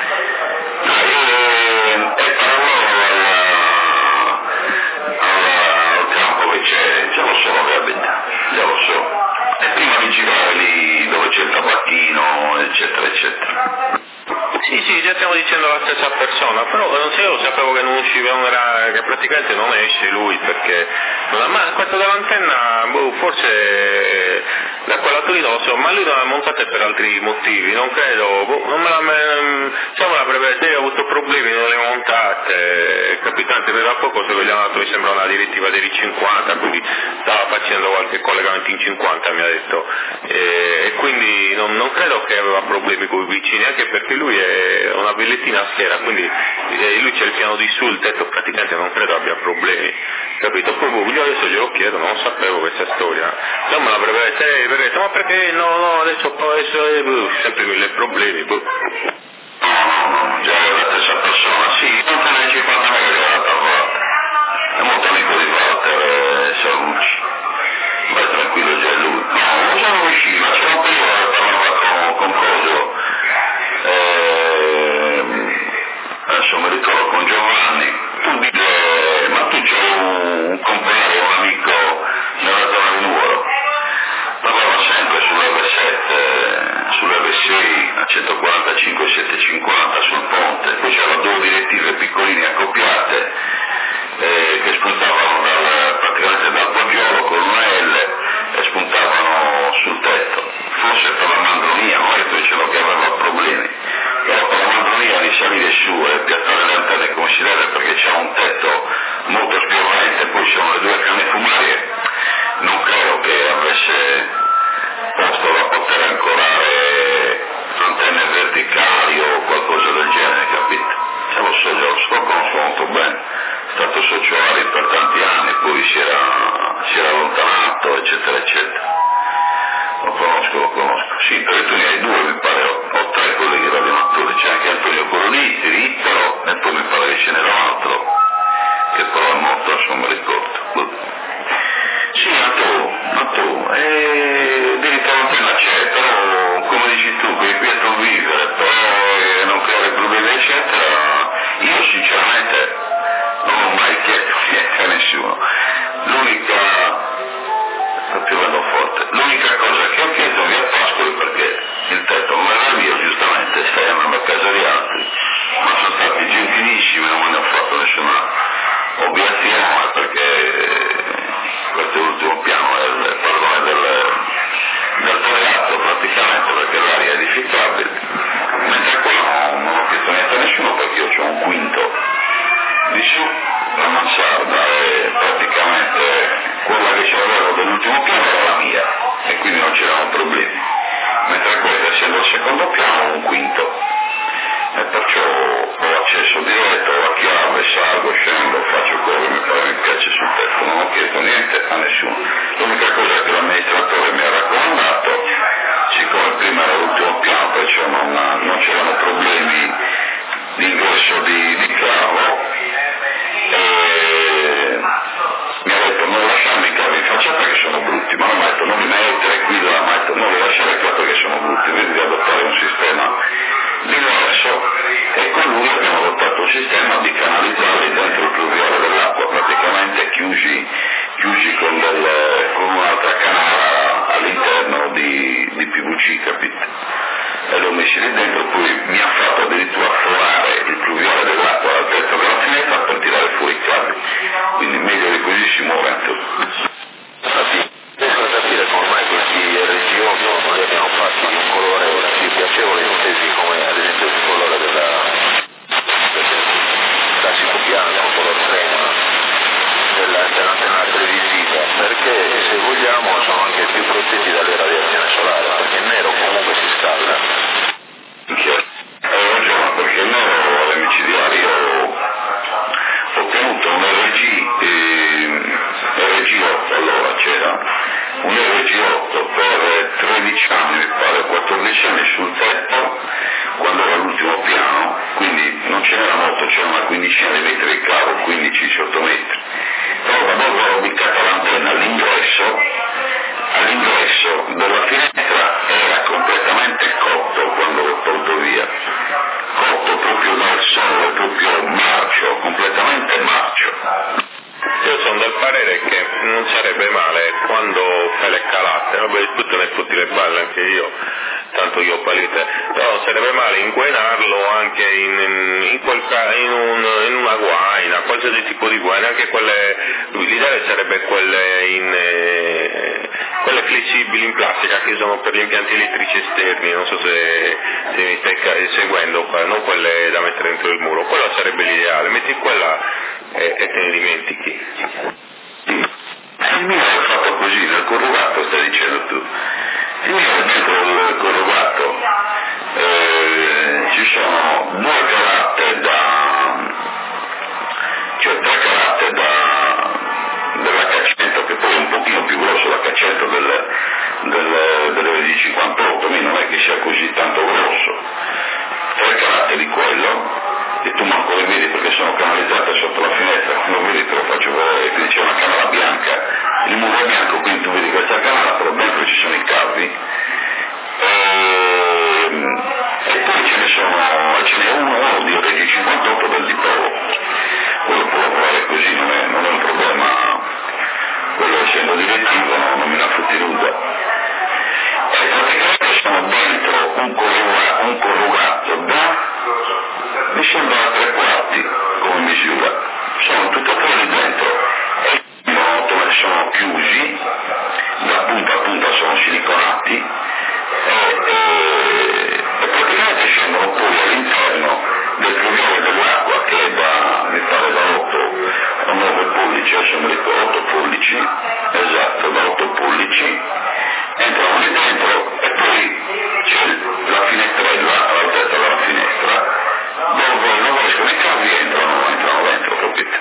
E al campo che c'è, già lo so dove abita, già lo so. E prima di girare lì dove c'è il tabacchino, eccetera, eccetera. Sì, già stiamo dicendo la stessa persona, però io sapevo che non usciva, che praticamente non esce lui, perché ma questo dell'antenna, forse da quella Torino lo so, ma lui non l'ha montata per altri motivi, non credo, non me l'avrebbe, se ha avuto problemi non le montate, capitante, per da poco se vogliamo dato mi sembra una direttiva dei 50, quindi stava facendo qualche collegamento in 50 mi ha detto, e quindi non credo che aveva problemi con i vicini, anche perché lui è una bellettina a schiera, quindi lui c'è il piano di su, il tetto praticamente non credo abbia problemi, capito? Poi io adesso glielo chiedo, non sapevo questa storia, non me l'avrebbe detto, ma perché no, adesso può essere sempre mille problemi, No, già è la stessa persona, sì, non te ne 50 metri è molto la mansarda è praticamente quella che c'avevo dell'ultimo piano era la mia e quindi non c'erano problemi, mentre questa essendo il secondo piano un quinto e perciò ho accesso diretto, ho la chiave, salgo, scendo, faccio quello che mi piace sul tetto, non ho chiesto niente a nessuno. L'unica cosa che l'amministratore mi ha raccomandato, siccome prima era l'ultimo piano perciò non c'erano problemi di ingresso di cavo, mi ha detto non lasciarmi i cavi in faccia perché sono brutti, ma non mi ha detto non li mettere qui, mi ha detto non li lasciare qua perché sono brutti, vedi di adottare un sistema diverso e con lui abbiamo adottato un sistema di canalizzare dentro il pluviale dell'acqua, praticamente chiusi con un'altra canala all'interno di PVC, capito? E l'ho messi lì dentro, poi mi ha fatto addirittura forare il pluviale dell'acqua all'altezza della finestra per tirare fuori i cavi, quindi meglio di così si muove tutto. Infatti, devo capire come mai questi RGO non li abbiamo fatti di un colore più piacevole, intesi come ad esempio il colore del classico bianco, color crema dell'antenna televisiva, perché se vogliamo sono anche più protetti dalle radiazioni solari, perché il nero comunque si scalda. Hai ragione, perché il nero alle micidiali ho ottenuto un RG8, allora c'era un RG8 per 13 anni, mi pare 14 anni sul tetto, quando era l'ultimo piano, quindi non ce n'era molto, c'era una quindicina di metri di cavo, 15-18 metri. Però da dove era ubicata l'antenna all'ingresso della finestra era completamente cotto quando l'ho tolto via, cotto proprio dal sole, proprio marcio, completamente marcio. Io sono del parere che non sarebbe male quando fai le calate, vabbè tutto ne tutti le balle anche io, tanto io ho palite, però sarebbe male inguainarlo anche in una guaina, qualsiasi tipo di guaina, anche quelle, l'ideale sarebbe quelle flessibili in plastica che sono per gli impianti elettrici esterni, non so se mi stai seguendo, non quelle da mettere dentro il muro, quella sarebbe l'ideale, metti quella e te ne dimentichi. Il mio è fatto così, nel corrugato stai dicendo tu. Il mio è dentro il corrugato, ci sono due caratte cioè tre caratte dell'H100, che poi è un pochino più grosso l'H100 dell'R58, non è che sia così tanto grosso, tre caratte di quello, e tu manco le vedi perché sono canalizzate sotto la finestra, non vedi, te lo faccio vedere, qui c'è una canala bianca, il muro è bianco, quindi tu vedi questa canala, però dentro ci sono i cavi, e poi ce n'è uno di Regi58 del Dipolo, quello può lavorare così, non è un problema, quello essendo direttivo non mi dà frutti nuda. E praticamente sono dentro un corrugato mi sembra 3/4 come misura, sono tutti e tre lì dentro e sono chiusi, da punta a punta sono siliconati e praticamente scendono poi all'interno del pluviale dell'acqua che è mi pare da 8 o 9 pollici, adesso mi ricordo 8 pollici, esatto, da 8 pollici, entrano lì dentro e poi c'è la finestrella all'altezza della finestra dove non escono i cavi entrano dentro, capito?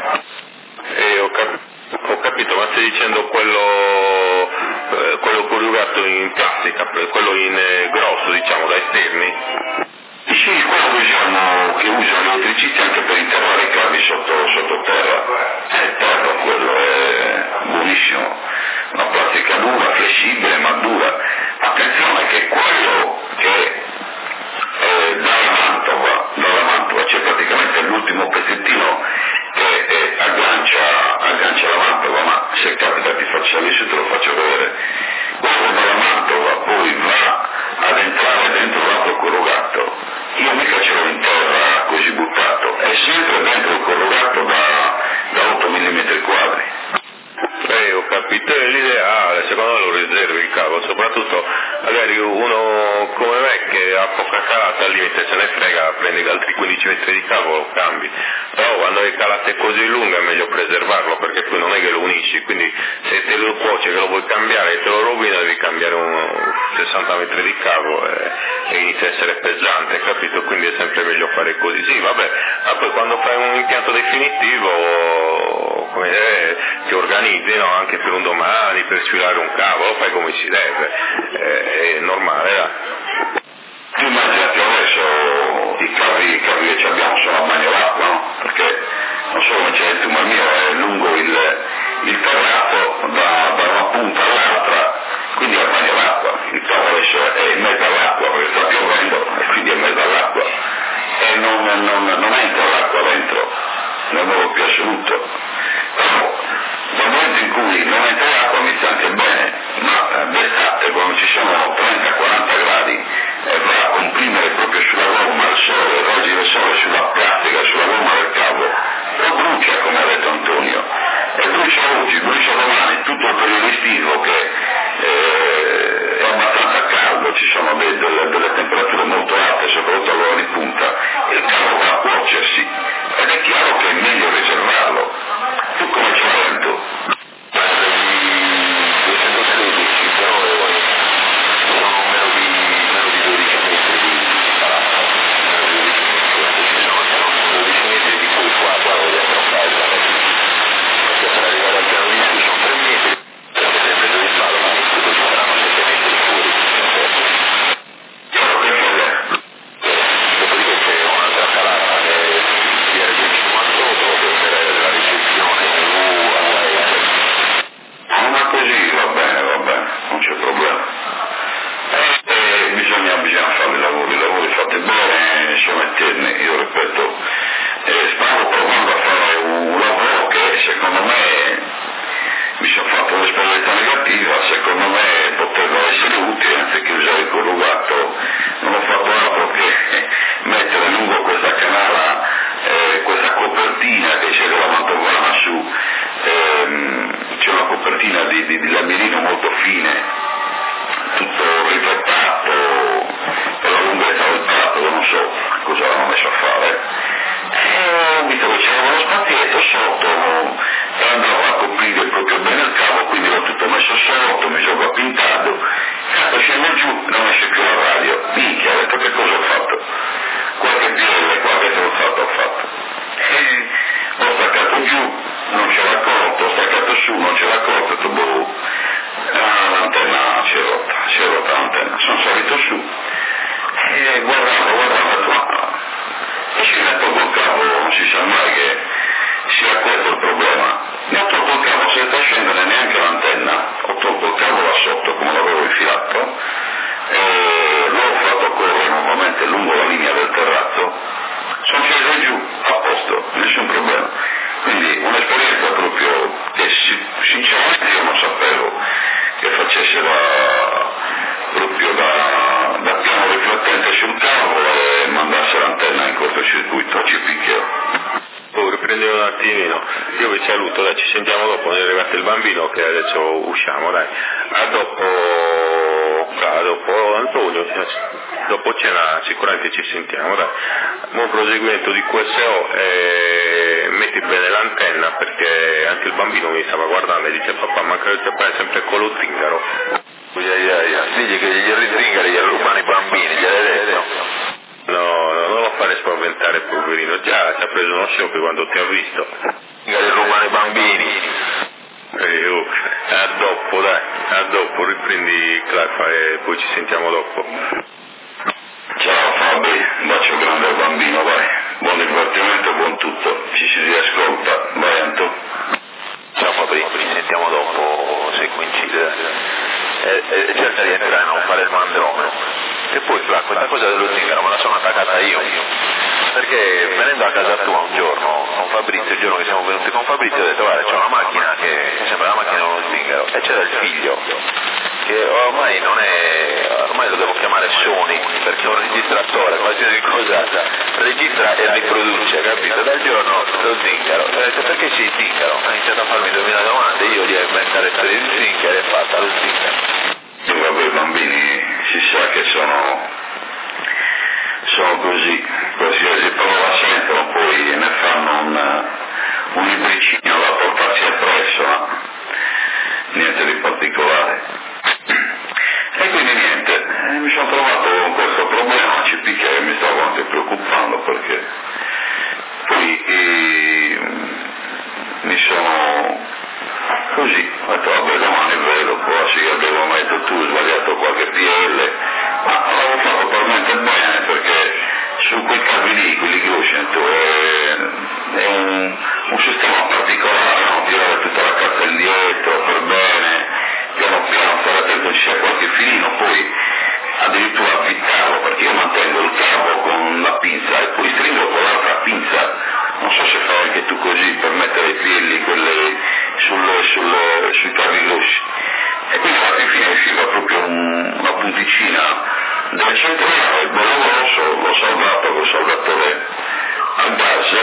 Ho capito, ma stai dicendo quello corrugato in plastica, quello in grosso, diciamo, da esterni? Sì, quello che usano gli elettricisti anche per interrare i cavi sotto terra. Terra, quello è buonissimo. Una plastica dura, flessibile, ma dura. Attenzione che quello che dalla mantova c'è praticamente l'ultimo pezzettino che aggancia la mantova, ma se capita ti faccio adesso te lo faccio vedere. Quello dalla mantova poi va ad entrare dentro l'acqua corrugato. Io mica ce l'ho in terra così buttato, è sempre dentro il corrugato da 8 mm quadri. Ho capito, è l'ideale, secondo me lo riservi il cavo, soprattutto magari uno come me che ha poca calata al limite se ne frega, prendi altri 15 metri di cavo lo cambi, però quando il calato è così lungo è meglio preservarlo, perché poi non è che lo unisci, quindi se te lo cuoci che lo vuoi cambiare e te lo rovina devi cambiare un 60 metri di cavo e inizia a essere pesante, capito? Quindi è sempre meglio fare così. Sì, vabbè, ma poi quando fai un impianto definitivo, come dire, ti organizzi, no? Anche per un domani, per sfilare un cavo, lo fai come si deve, è normale. Tu immaginati adesso i cavi che abbiamo sono a bagno d'acqua, no? Perché non so come c'è il tuo, ma il mio è lungo il terrazzo da una punta all'altra, quindi è a bagno d'acqua. Il cavo adesso è in mezzo all'acqua perché sta piovendo e quindi è in mezzo all'acqua e non entra l'acqua dentro nel modo più assoluto. Però nel momento in cui non entra l'acqua mi sta anche bene, ma d'estate quando ci sono 30-40 gradi e va a comprimere proprio sulla gomma il sole, i raggi del sole sulla plastica, sulla gomma del cavo, lo brucia, come ha detto Antonio, e brucia oggi, brucia domani, tutto il periodo estivo che è abbastanza caldo, ci sono delle temperature molto alte, soprattutto all'ora di punta, e il cavo va a cuocersi, ed è chiaro che è meglio riservarlo. Tu come ci hai detto? Bisogna fare i lavori fatti bene, sono eterni, io ripeto, stavo provando a fare un lavoro che secondo me mi sono fatto un'esperienza negativa, secondo me poteva essere utile anziché usare il corrugato, non ho fatto altro che mettere lungo questa canala questa copertina che c'è della mantovana su, c'è una copertina di lamirino molto fine, tutto riflettato per la lunghezza del prato, non so cosa avevano messo a fare, e visto che c'era uno spazietto sotto e andava a coprire proprio bene il cavo, quindi l'ho tutto messo sotto, mi sono pintato, cazzo scendo giù, non esce più la radio, minchia, ho detto che cosa ho fatto, qualche piede, qualche trozzato ho fatto, e ho staccato giù, non c'era accorto, ho staccato su, non c'era accorto, ho detto boh, l'antenna si è rotta l'antenna, sono salito su e guardavo e ci metto col cavo, non si sa mai che sia questo il problema. Mi ho tolto il cavo senza scendere neanche l'antenna, ho tolto il cavo da sotto come l'avevo infilato e l'ho fatto correre normalmente lungo la linea del terrazzo, sono sceso giù a posto, nessun problema. Quindi un'esperienza proprio che sinceramente io non sapevo che facesse proprio da piano riflettente sul cavo e mandasse l'antenna in cortocircuito, ci picchio. Riprendere un attimino, io vi saluto, dai, ci sentiamo dopo, è arrivato il bambino che adesso usciamo, dai, a dopo Antonio, dopo cena sicuramente ci sentiamo, dai, buon proseguimento di QSO e metti bene l'antenna perché anche il bambino mi stava guardando e dice papà manca il papà è sempre con lo zingaro. Digli che gli zingari gli rubano i bambini, gliel'hai detto? No, non lo fare spaventare poverino, già ti ha preso uno shock quando ti ha visto. Gli rubano i bambini. A dopo dai, a dopo, riprendi Clafa e poi ci sentiamo dopo. Ciao Fabi, un bacio grande al bambino, vai. Buon divertimento e buon tutto, ci si riascolta, vai Anto. Ciao Fabri, ci sentiamo dopo se coincide. Cerca di entrare a non fare il mandrone. E poi questa cosa dello zingaro me la sono attaccata io, perché venendo a casa tua un giorno con Fabrizio, il giorno che siamo venuti con Fabrizio ho detto guarda c'è una macchina che sembra la macchina di uno zingaro e c'era il figlio che ormai lo devo chiamare Sony perché è un registratore, qualsiasi cosa registra e riproduce, capito? Dal giorno lo zingaro, ho detto perché sei zingaro? Ha iniziato a farmi 2000 domande, io gli ho inventato le storie di zingaro e fatta lo zingaro. Vabbè, i bambini si sa che sono così, qualsiasi un sistema particolare, no? Tirare tutta la carta indietro per bene, piano piano stare attento ci sia qualche filino, poi addirittura appiccarlo, perché io mantengo il cavo con la pinza e poi stringo con l'altra pinza, non so se fai anche tu così per mettere i piedi quelle sui cavi grossi, e quindi alla fine usciva proprio una punticina del centrale, bello grosso, l'ho saldato col saldatore a gas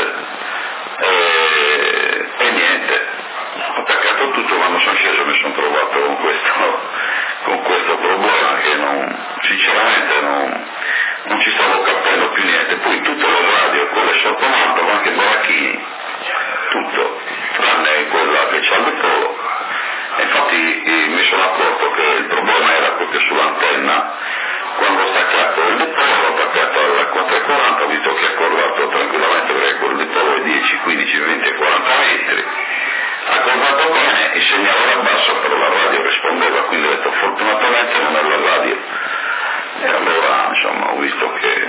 e niente, ho attaccato tutto. Quando sono sceso mi sono trovato con questo problema che sinceramente non ci stavo capendo più niente. Poi tutte le radio, quelle sottomanto, ma anche baracchini, tutto, tranne quella che c'ha il polo. E infatti mi sono accorto che il problema era proprio sull'antenna. Quando ho staccato il dipolo, l'ho attaccato alla 440, ho visto che ha cordato tranquillamente, perché quel dipolo è 10, 15, 20 e 40 metri. Ha cordato bene, il segnale era basso, però la radio rispondeva, quindi ho detto fortunatamente non è la radio. E allora insomma ho visto che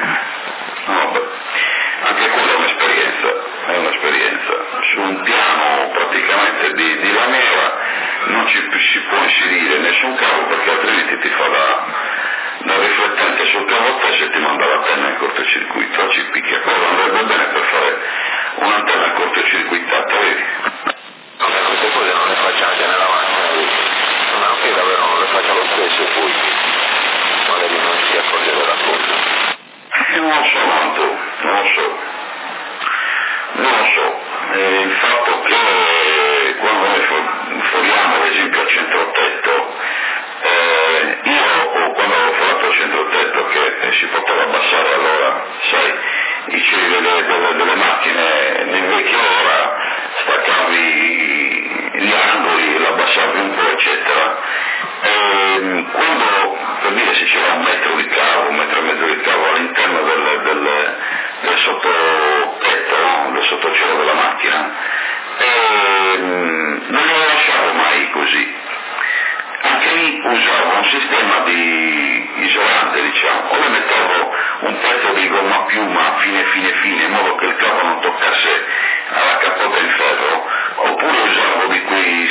anche quella è un'esperienza. Su un piano praticamente di lamiera non ci si può inserire nessun cavo, perché altrimenti ti fa da riflettente sul cavo stesso e ti manda l'antenna in cortocircuito, ci picchia. Quello andrebbe bene per fare un'antenna cortocircuitata, vedi? Queste cose non le faccio anche nella macchina, ma anche davvero non le faccio lo stesso, e poi magari non si accorge della cosa. Non lo so tanto, non lo so. Il fatto che quando noi foriamo ad esempio al centrotetto, io quando avevo fatto il centrotetto che si poteva abbassare, allora sai, i cieli delle macchine nel vecchio ora staccavi gli angoli, l'abbassavi un po' eccetera, quando per dire se c'era 1 metro di cavo, 1 metro e mezzo di cavo all'interno del sottotetto, no? Del sottocielo della macchina, non lo lasciavo mai così. Anche lì usavo un sistema di isolante, diciamo, o le mettevo un pezzo di gomma piuma fine, in modo che il cavo non toccasse alla cappota in ferro, oppure usavo di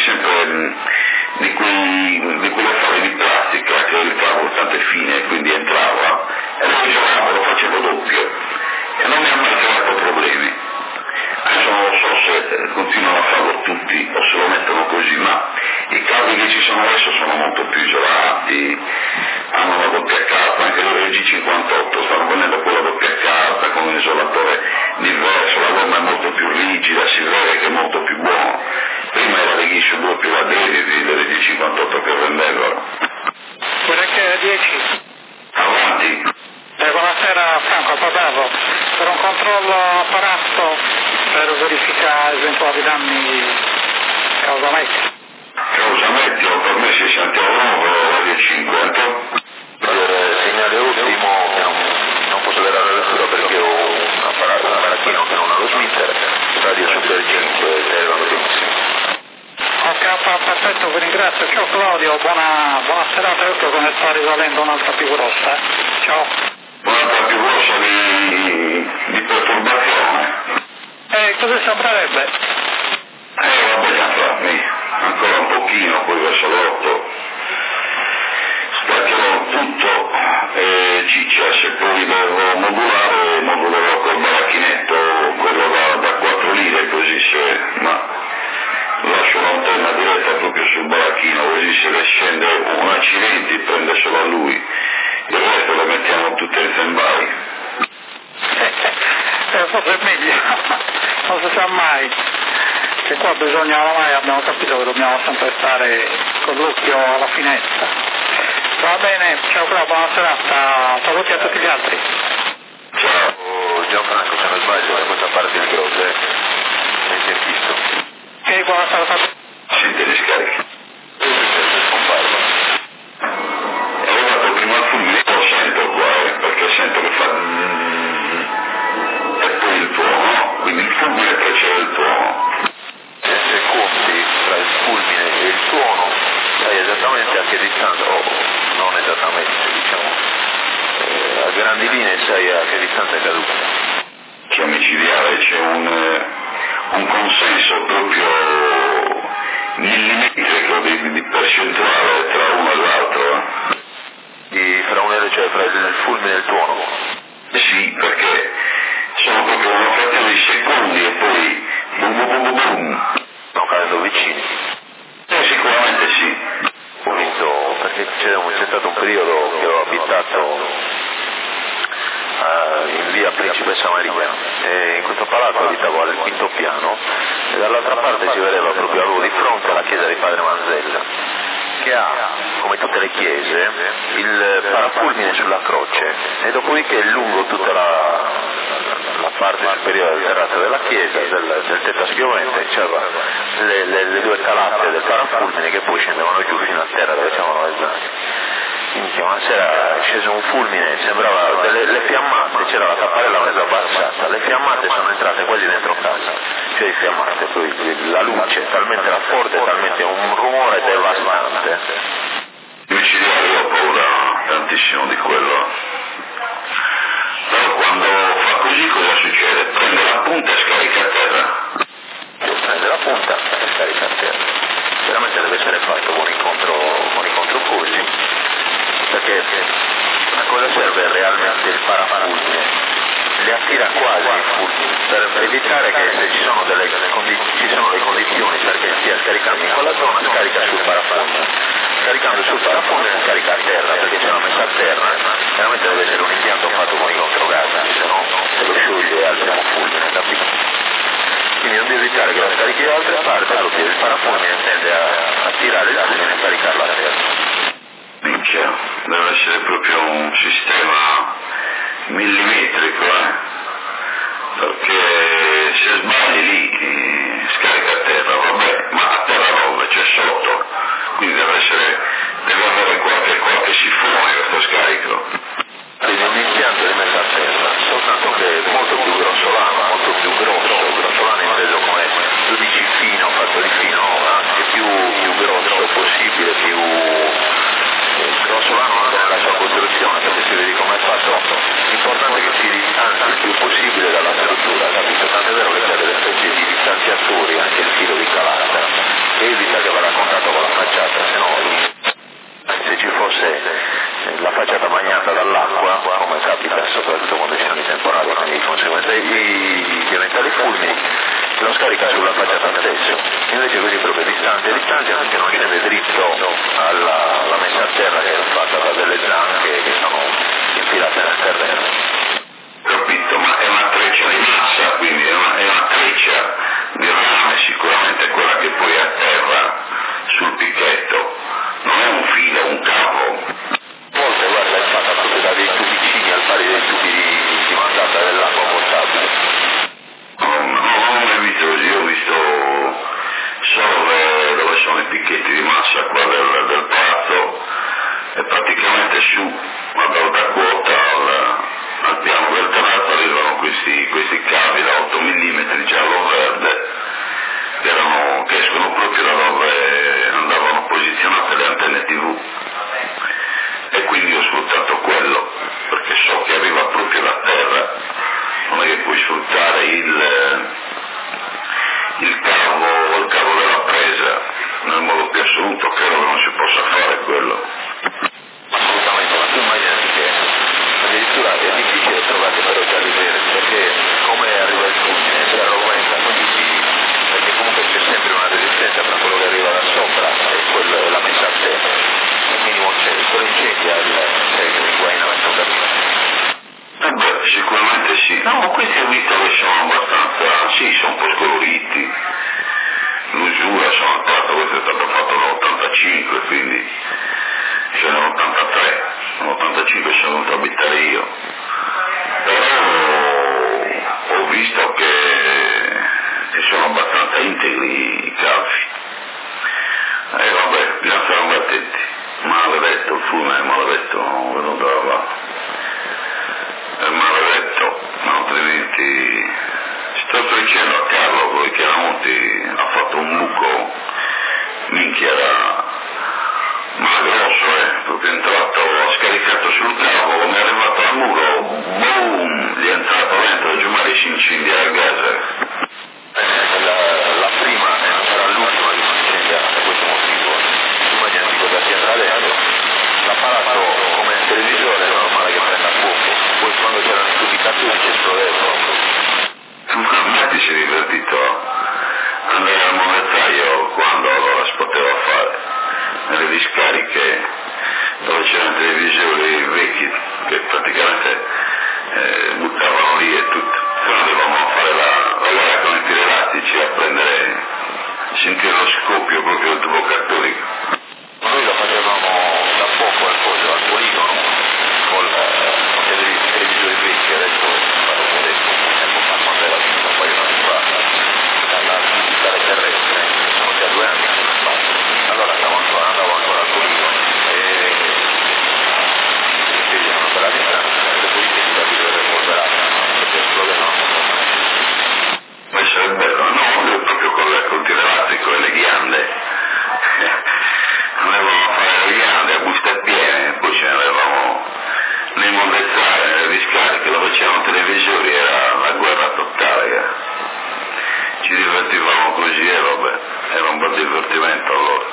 quegli affari di plastica che il cavo tanto è fine, quindi entrava, e lo isolavo, lo facevo doppio, e non mi ha mai creato problemi. Adesso non lo so se continuano a farlo tutti o se lo mettono così, ma i cavi che ci sono adesso sono molto più isolati, hanno una doppia carta, anche le G58 stanno venendo con la doppia carta, con un isolatore diverso, la gomma è molto più rigida, si vede che è molto più buono. Prima era degli su 2 più adesivi delle G58 che vendevano. Direi che 10. Avanti. Buonasera Franco, parlavo per un controllo apparato per verificare eventuali danni causametti. Causametti ho permesso 60 euro o 50. Allora, segnale ultimo, non posso dare la lettura perché ho un apparatino che non ha lo slitter, radio Super 5, servono benissimo. Ok, perfetto, vi ringrazio. Ciao Claudio, buona serata, io credo che ne sta risalendo un'altra più grossa. Ciao. Un'altra più grossa di perturbazione. Cosa sembrerebbe? Vabbè, ancora un pochino, poi verso l'8 staccherò tutto e ciccia, se poi devo modulerò col baracchinetto, quello da 4 lire, così ma lascio l'antenna diretta proprio sul baracchino, così se le scende un accidente prende solo a lui, il resto lo mettiamo tutte in stand-by. Forse è meglio, non si sa mai, che qua bisogna, oramai abbiamo capito che dobbiamo sempre stare con l'occhio alla finestra. Va bene, ciao Claudio, buona serata, saluti a tutti gli altri. Ciao Gianfranco, se non sbaglio da questa parte del grosso, hai sentito? Ok, buona serata. Sente le scariche. È arrivato prima il fulmine, lo sento qua, perché sento che fa e poi il tuono, quindi il fulmine precede il tuono. Se conti tra il fulmine e il tuono, sai esattamente a che distanza, o non esattamente, diciamo, a grandi linee sai a che distanza è caduta. C'è micidiale, c'è un un consenso proprio millimetrico di percentuale tra uno e l'altro. Cioè fra il fulmine e il tuono? Sì, perché sono proprio una frazione di secondi e poi boom boom boom boom. Non cadendo vicini? Sicuramente sì. Ho visto, perché c'è stato un periodo che ho abitato in via Principessa Maria e in questo palazzo abitavo al quinto piano e dall'altra parte si vedeva proprio avevo di fronte alla chiesa di Padre Manzella, che ha, come tutte le chiese, il parafulmine sulla croce e dopodiché lungo tutta la parte superiore del terrazzo della chiesa, del tetto a schiovente, c'erano le due calate del parafulmine che poi scendevano giù fino a terra dove c'erano le zanne. Una sera è sceso un fulmine, sembrava le fiammate, c'era la tapparella mezza abbassata, le fiammate sono entrate quasi dentro casa, cioè le fiammate, poi la luce talmente era forte, talmente un rumore devastante. Io ho paura tantissimo di quello. Però quando fa così cosa succede? Prende la punta e scarica a terra. Prende la punta e scarica a terra. Veramente deve essere fatto buon incontro così. Perché a cosa serve realmente il parafulmine? Le attira quasi il fulmine per evitare che se ci sono delle condizioni perché stia scaricando in quella zona scarica sul parafulmine, scaricando sul parafulmine scarica a terra perché c'è una messa a terra, veramente deve essere un impianto fatto con i controgassi, se no se lo scioglie al primo fulmine, capito? Quindi non devi evitare che la scarichi da altre parti, perché il parafulmine tende a tirare il fulmine e scaricarlo a terra. Minchia, deve essere proprio un sistema millimetrico, perché se sbagli lì scarica a terra, vabbè, ma a terra dove? C'è sotto, quindi deve avere qualche sifone questo scarico. Quindi un impianto di messa a terra, soltanto che è molto più grossolano, molto più grossolano inteso come 12 fino, fatto di fino, anche più grosso possibile, più grossolano anche nella sua costruzione, perché si vede come è fatto, l'importante è che si distanzi il più possibile dalla struttura, capito? Tant'è vero che c'è delle specie di distanziatori, anche il filo di calata, che evita che vada a contatto con la facciata, se no se ci fosse la facciata bagnata dall'acqua, come capita soprattutto quando ci sono i temporali, quindi di conseguenza gli eventuali fulmini lo scarica sulla facciata stesso, invece così proprio distante perché non scende dritto alla messa a terra che è fatta da delle zanche che sono infilate nel terreno. Capito, ma è una treccia di massa, quindi è una treccia di rame sicuramente quella che poi è a terra sul picchetto, non è un filo, un capo. Volte guarda è fatta proprio da dei tubicini al pari dei tubi di mandata dell'acqua potabile. Non ho mai visto così, ho visto solo dove sono i picchetti di massa qua del palazzo e praticamente su, ad alta quota al piano del terrazzo arrivano questi cavi da 8 mm giallo-verde che escono proprio da dove andavano posizionate le antenne TV e quindi ho sfruttato quello perché so che arriva proprio da terra, non è che puoi sfruttare il cavo della presa nel modo più assoluto, credo che non si possa fare quello. Assolutamente, ma tu immaginati che addirittura è difficile trovare però già diversi perché come arriva il fulmine si arroventa, perché comunque c'è sempre una resistenza tra quello che arriva da sopra e la messa a terra, al minimo c'è, quello incendia il inguainamento, capito? Beh, sicuramente sì. No, questi ho visto che sono abbastanza, sì, sono un po' scoloriti. L'usura sono entrato, questo è stato fatto nell'85, quindi c'è nell'83, nell'85 sono venuto a abitare io. Però ho visto che sono abbastanza integri i cavi. E vabbè, bisogna stare attenti. Maledetto, il fulmine è maledetto, venuto da là. È maledetto, ma altrimenti sto dicendo a Carlo poi che Ramonti ha fatto un buco, minchia ma grosso, proprio è entrato, ha scaricato sul cavo, come è arrivato al muro, boom, gli è entrato dentro, giù ma si incendia il gas. sentire lo scoppio proprio del tubo cattolico. Noi lo facevamo da poco al poligono, con i televisori vecchi, adesso vado modesto, tempo fa quando era un paio d'anni fa, dalla digitale terrestre, sono già 2 anni che non faccio. Allora andavo ancora al poligono e erano per la distanza, le politiche di capire le polverate, perché esplodevano. Questo è bello, no, io proprio col televatrico e le ghiande. Andavamo a fare le ghiande a buste piene, poi ce ne avevamo nei mondezzali, nelle discariche, lo facevamo televisori, era la guerra totale. Ci divertivamo così e vabbè, era un bel divertimento allora.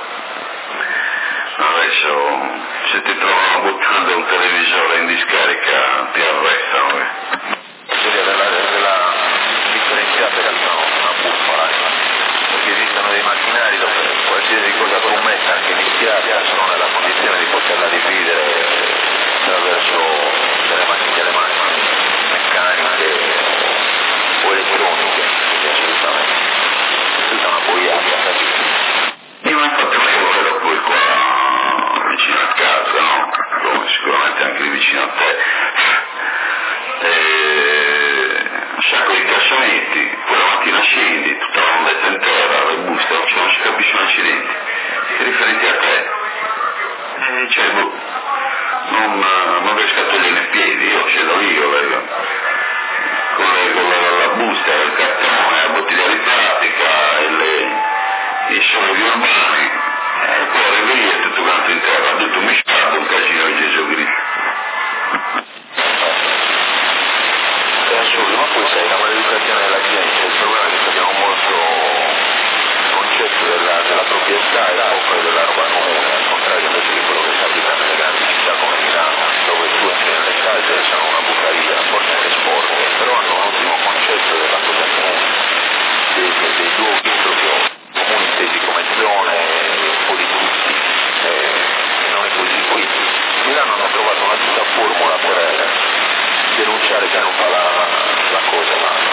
Adesso se ti trovano buttando un televisore in discarica ti arrestano. Della differenziata in realtà una bufala, perché esistono dei macchinari dove qualsiasi cosa commessa, anche mischiata, sono nella condizione di poterla dividere attraverso delle macchine meccaniche o elettroniche, quindi assolutamente tutta una boiata, capito? Io infatti io ero poi qua vicino a casa, no? Come sicuramente anche lì vicino a te. Un sacco di cassonetti, poi la mattina scendi, tutta la mondezza in terra, le buste, non si capisce un accidente. Riferiti a te. Cioè, non riesco a togliere i piedi, io ce l'ho io, con la busta, il cartone, la bottiglia di plastica e i soldi urbani, e poi arrivi lì e tutto quanto in terra, tutto mischiato, un casino di Gesù Cristo. È assurdo, ma poi sai, la maleducazione della gente, il problema è che abbiamo molto il concetto della proprietà e poi della roba comune, al contrario invece di quello che capita nelle grandi città come Milano, dove tu entri nelle case e sono una bucaria, forse anche sporche, però hanno un ottimo concetto della cosa comune, dei luoghi proprio comuni intesi come zone, un po' di tutti, e non è così. Qui a Milano hanno trovato una giusta formula per denunciare che non fa la cosa,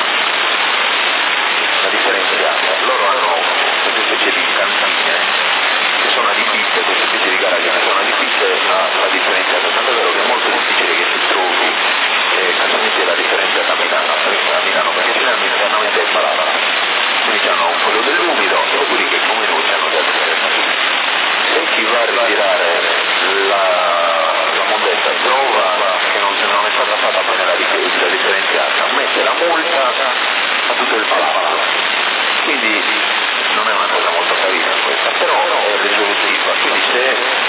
la differenziata. Loro hanno queste specie di cantine che sono adibite, queste specie di garage che sono adibite alla differenziata, tanto è vero che è molto difficile che si trovi casualmente la differenziata a Milano, perché internamente è palata, quindi hanno un quello dell'umido e quelli che come noi hanno del alternativi. Se chi va a ritirare la mondezza trova che non è stata fatta bene la differenziata, mette la multa a tutto il palazzo, quindi non è una cosa molto carina questa, però è risolutiva, quindi se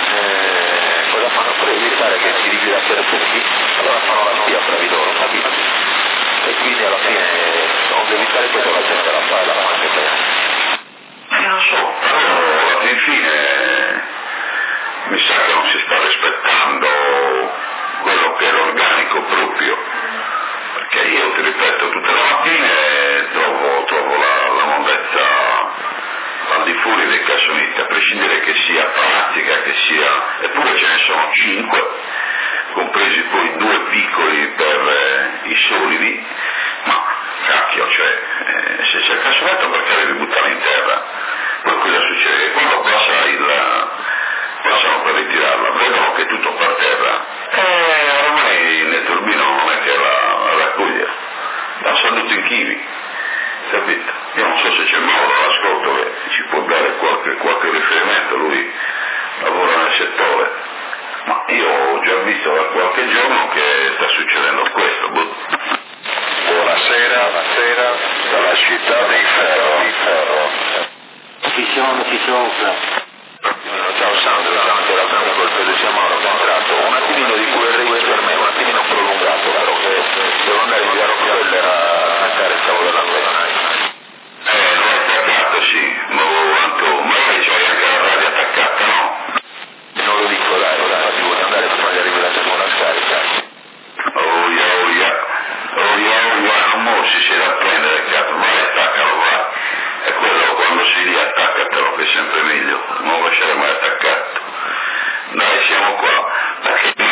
cosa fanno per evitare che si divida per tutti, allora fanno la spia fra di loro, capito? E quindi alla fine onde evitare questo la gente la fa anche bene. Non so, però alla fine mi sa che non si sta rispettando quello che è l'organico proprio, perché io ti ripeto tutte le mattine trovo la mondezza al di fuori dei cassonetti, a prescindere che sia plastica, che sia, eppure ce ne sono 5, compresi poi 2 piccoli per i solidi, ma cacchio, cioè se c'è il cassonetto perché devi buttarlo in terra? Poi cosa succede? Che quando passano per ritirarla, vedono che è tutto per terra, ormai nel turbino non è che la raccoglie, passano tutti in chili, capito? Io non so se c'è Mauro all'ascolto che ci può dare qualche riferimento, lui lavora nel settore, ma io ho già visto da qualche giorno che sta succedendo questo. Buonasera, dalla città di Ferro. Ci sono. Ciao Sandro, stamattina l'amico il Felice Mauro che è entrato, un attimino di QRX per me, un attimino prolungato, però che devo andare in via Rockefeller a attaccare il cavo dell'antena. L'ho attaccato, sì, ma magari c'hai anche la radio attaccata, no? Non lo dico, dai, infatti voglio andare prima di arrivare alla seconda scarica. Non mossi, si da prendere, cazzo, vai, attaccalo, vai. E quello quando si lì attaccatelo, che è sempre meglio, non lasciare mai attaccato. Dai, siamo qua, perché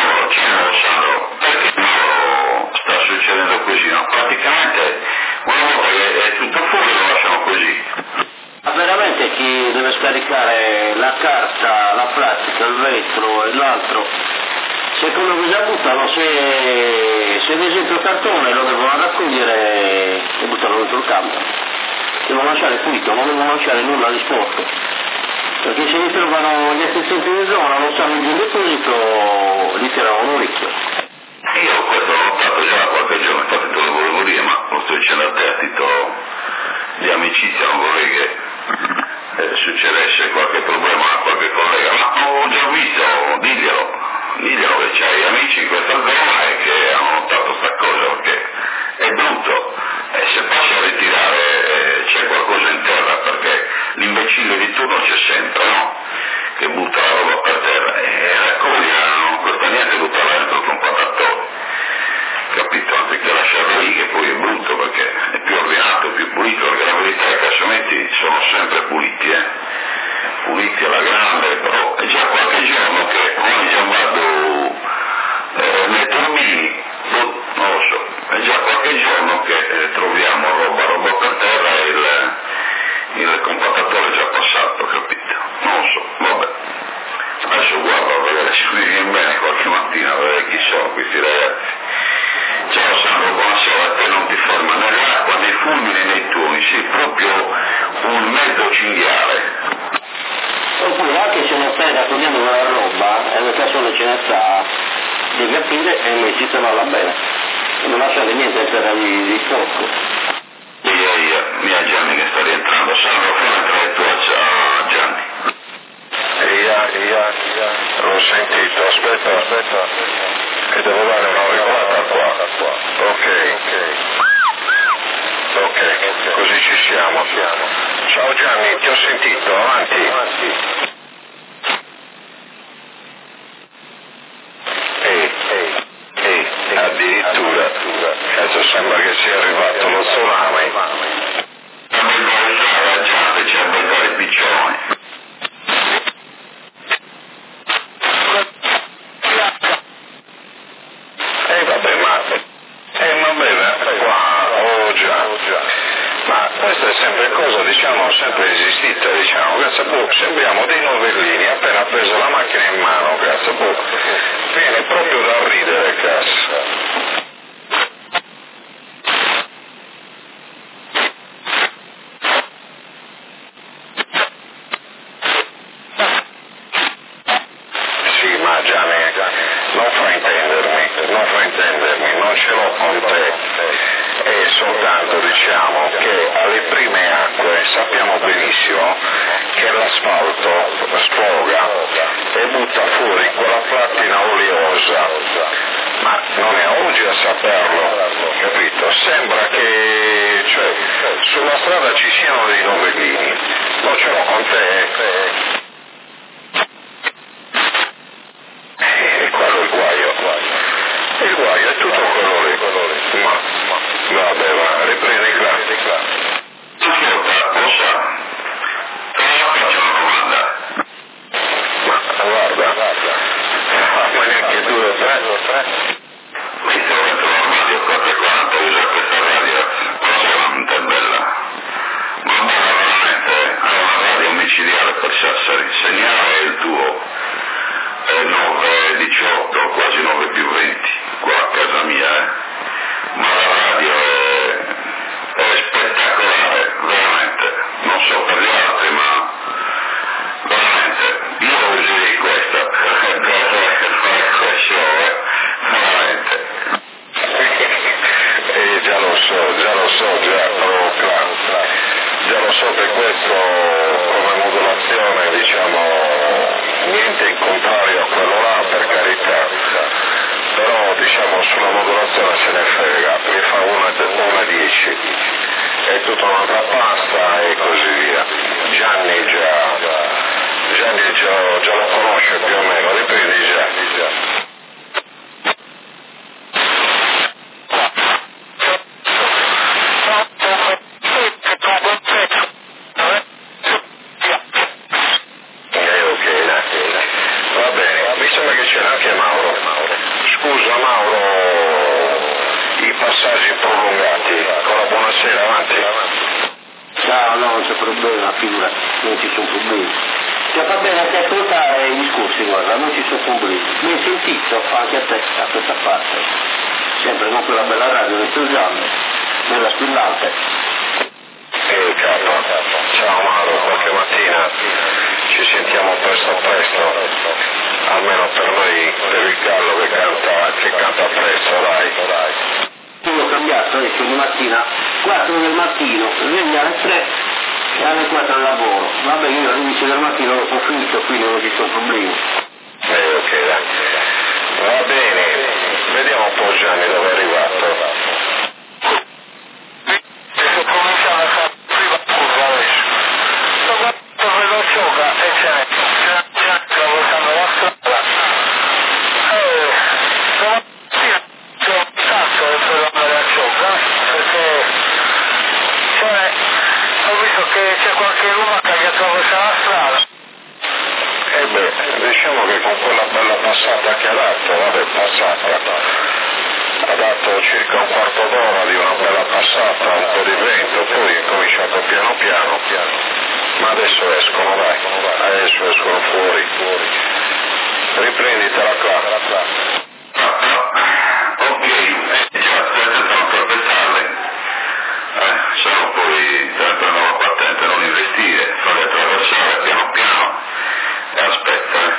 chi deve scaricare la carta, la plastica, il vetro e l'altro, secondo me già buttano, se ad esempio il cartone lo devono raccogliere e buttarlo dentro il campo, devono lasciare pulito, non devono lasciare nulla di sporco, perché se li trovano gli assistenti di zona, non sanno di un deposito, li tirano un orecchio. Io questo l'ho notato già qualche giorno, infatti te lo volevo dire, ma lo sto dicendo a te a titolo di amicizia, non vorrei che succedesse qualche problema a qualche collega, ma ho già visto, diglielo che c'hai amici in questa zona e che hanno notato sta cosa, perché è brutto, e se passi a ritirare c'è qualcosa in terra, perché l'imbecille di turno c'è sempre, no? Che butta la roba per terra e raccoglie, non costa niente buttarla dentro il compattatore, capito? Anziché lasciarla lì, che poi è brutto perché è più ordinato, più pulito, perché la verità è che i cassonetti sono sempre puliti, puliti alla grande, però è già qualche giorno che come già vado nei turbini, non lo so, è già qualche giorno che troviamo roba per terra e il compattatore è già passato, capito? Non lo so, vabbè. Adesso guardo a vedere se mi viene bene qualche mattina a vedere chi sono questi ragazzi. Ciao Sandro, buonasera, a te non ti ferma nell'acqua, nei fulmini, nei tuoni, sei proprio un mezzo cinghiale. Oppure anche se non stai raccogliendo quella roba, e nel caso non ce ne sta, devi capire e metterla bene, non lasciare niente a terra di sporco. Mia Gianni che sta rientrando, Sandro, fai entrare tu a Gianni. L'ho sentito, aspetta, che devo dare una regolata qua. Ok, così ci siamo. Ciao Gianni, ti ho sentito, avanti. Addirittura, adesso sembra che sia arrivato lo tsunami. C'è a beccare i piccioni. Ma questa è sempre cosa, sempre esistita, sembriamo dei novellini, appena preso la macchina in mano, viene proprio da ridere, Sì, ma Gianni, non fraintendermi, non ce l'ho con te. È soltanto che alle prime acque sappiamo benissimo che l'asfalto sfoga e butta fuori quella plattina oleosa, ma non è oggi a saperlo, capito? Sembra che sulla strada ci siano dei novellini, non ce l'ho con te. E quello è il guaio. Il guaio è tutto quello lì. Vabbè, riprendi qua. Ascolta, lo sa, faccio una domanda. Ma guarda, ma neanche 2 o 3. Mi trovo dentro l'armadio 440, usa questa radio, cosa veramente bella. Ma veramente, è una radio micidiale per Sassari, il segnale è il tuo, è 918, quasi 9 più 20, qua a casa mia, ma la radio è spettacolare, veramente, non so per gli altri, ma veramente, io userei questa per fare questo, veramente. Già lo so, che questo come modulazione, niente in contrario a quello là, per carità, però sulla modulazione se ne frega, mi fa una 10, è tutta un'altra pasta e così via. Gianni già lo conosce più o meno, riprendi già. Va bene, mi sembra che c'era anche Mauro. Scusa Mauro, i passaggi prolungati. Ancora buonasera, avanti. No, c'è problema, figura, non ci sono problemi. Cioè va bene anche ascoltare i discorsi, guarda, non ci sono problemi. Ben sentito anche a te, a questa parte. Sempre con quella bella radio entusiasmo, bella squillante. Capo, ciao Mauro, qualche mattina ci sentiamo presto, almeno per noi per il gallo che canta presto, dai. Io ho cambiato adesso di mattina, 4 del mattino, sveglia alle 3 e alle 4 al lavoro. Vabbè, io alle 11 del mattino ho finito, quindi non ci sono problemi. Ok, dai. Va bene, vediamo un po' Gianni dove è arrivato. Diciamo che con quella bella passata che ha dato circa un quarto d'ora di una bella passata, un po' di vento, poi è cominciato piano, ma adesso escono fuori. Riprenditela qua. Ok, stanno per pensarle. Sono poi trattando la patente, non investire, fare attraversare piano e aspetta.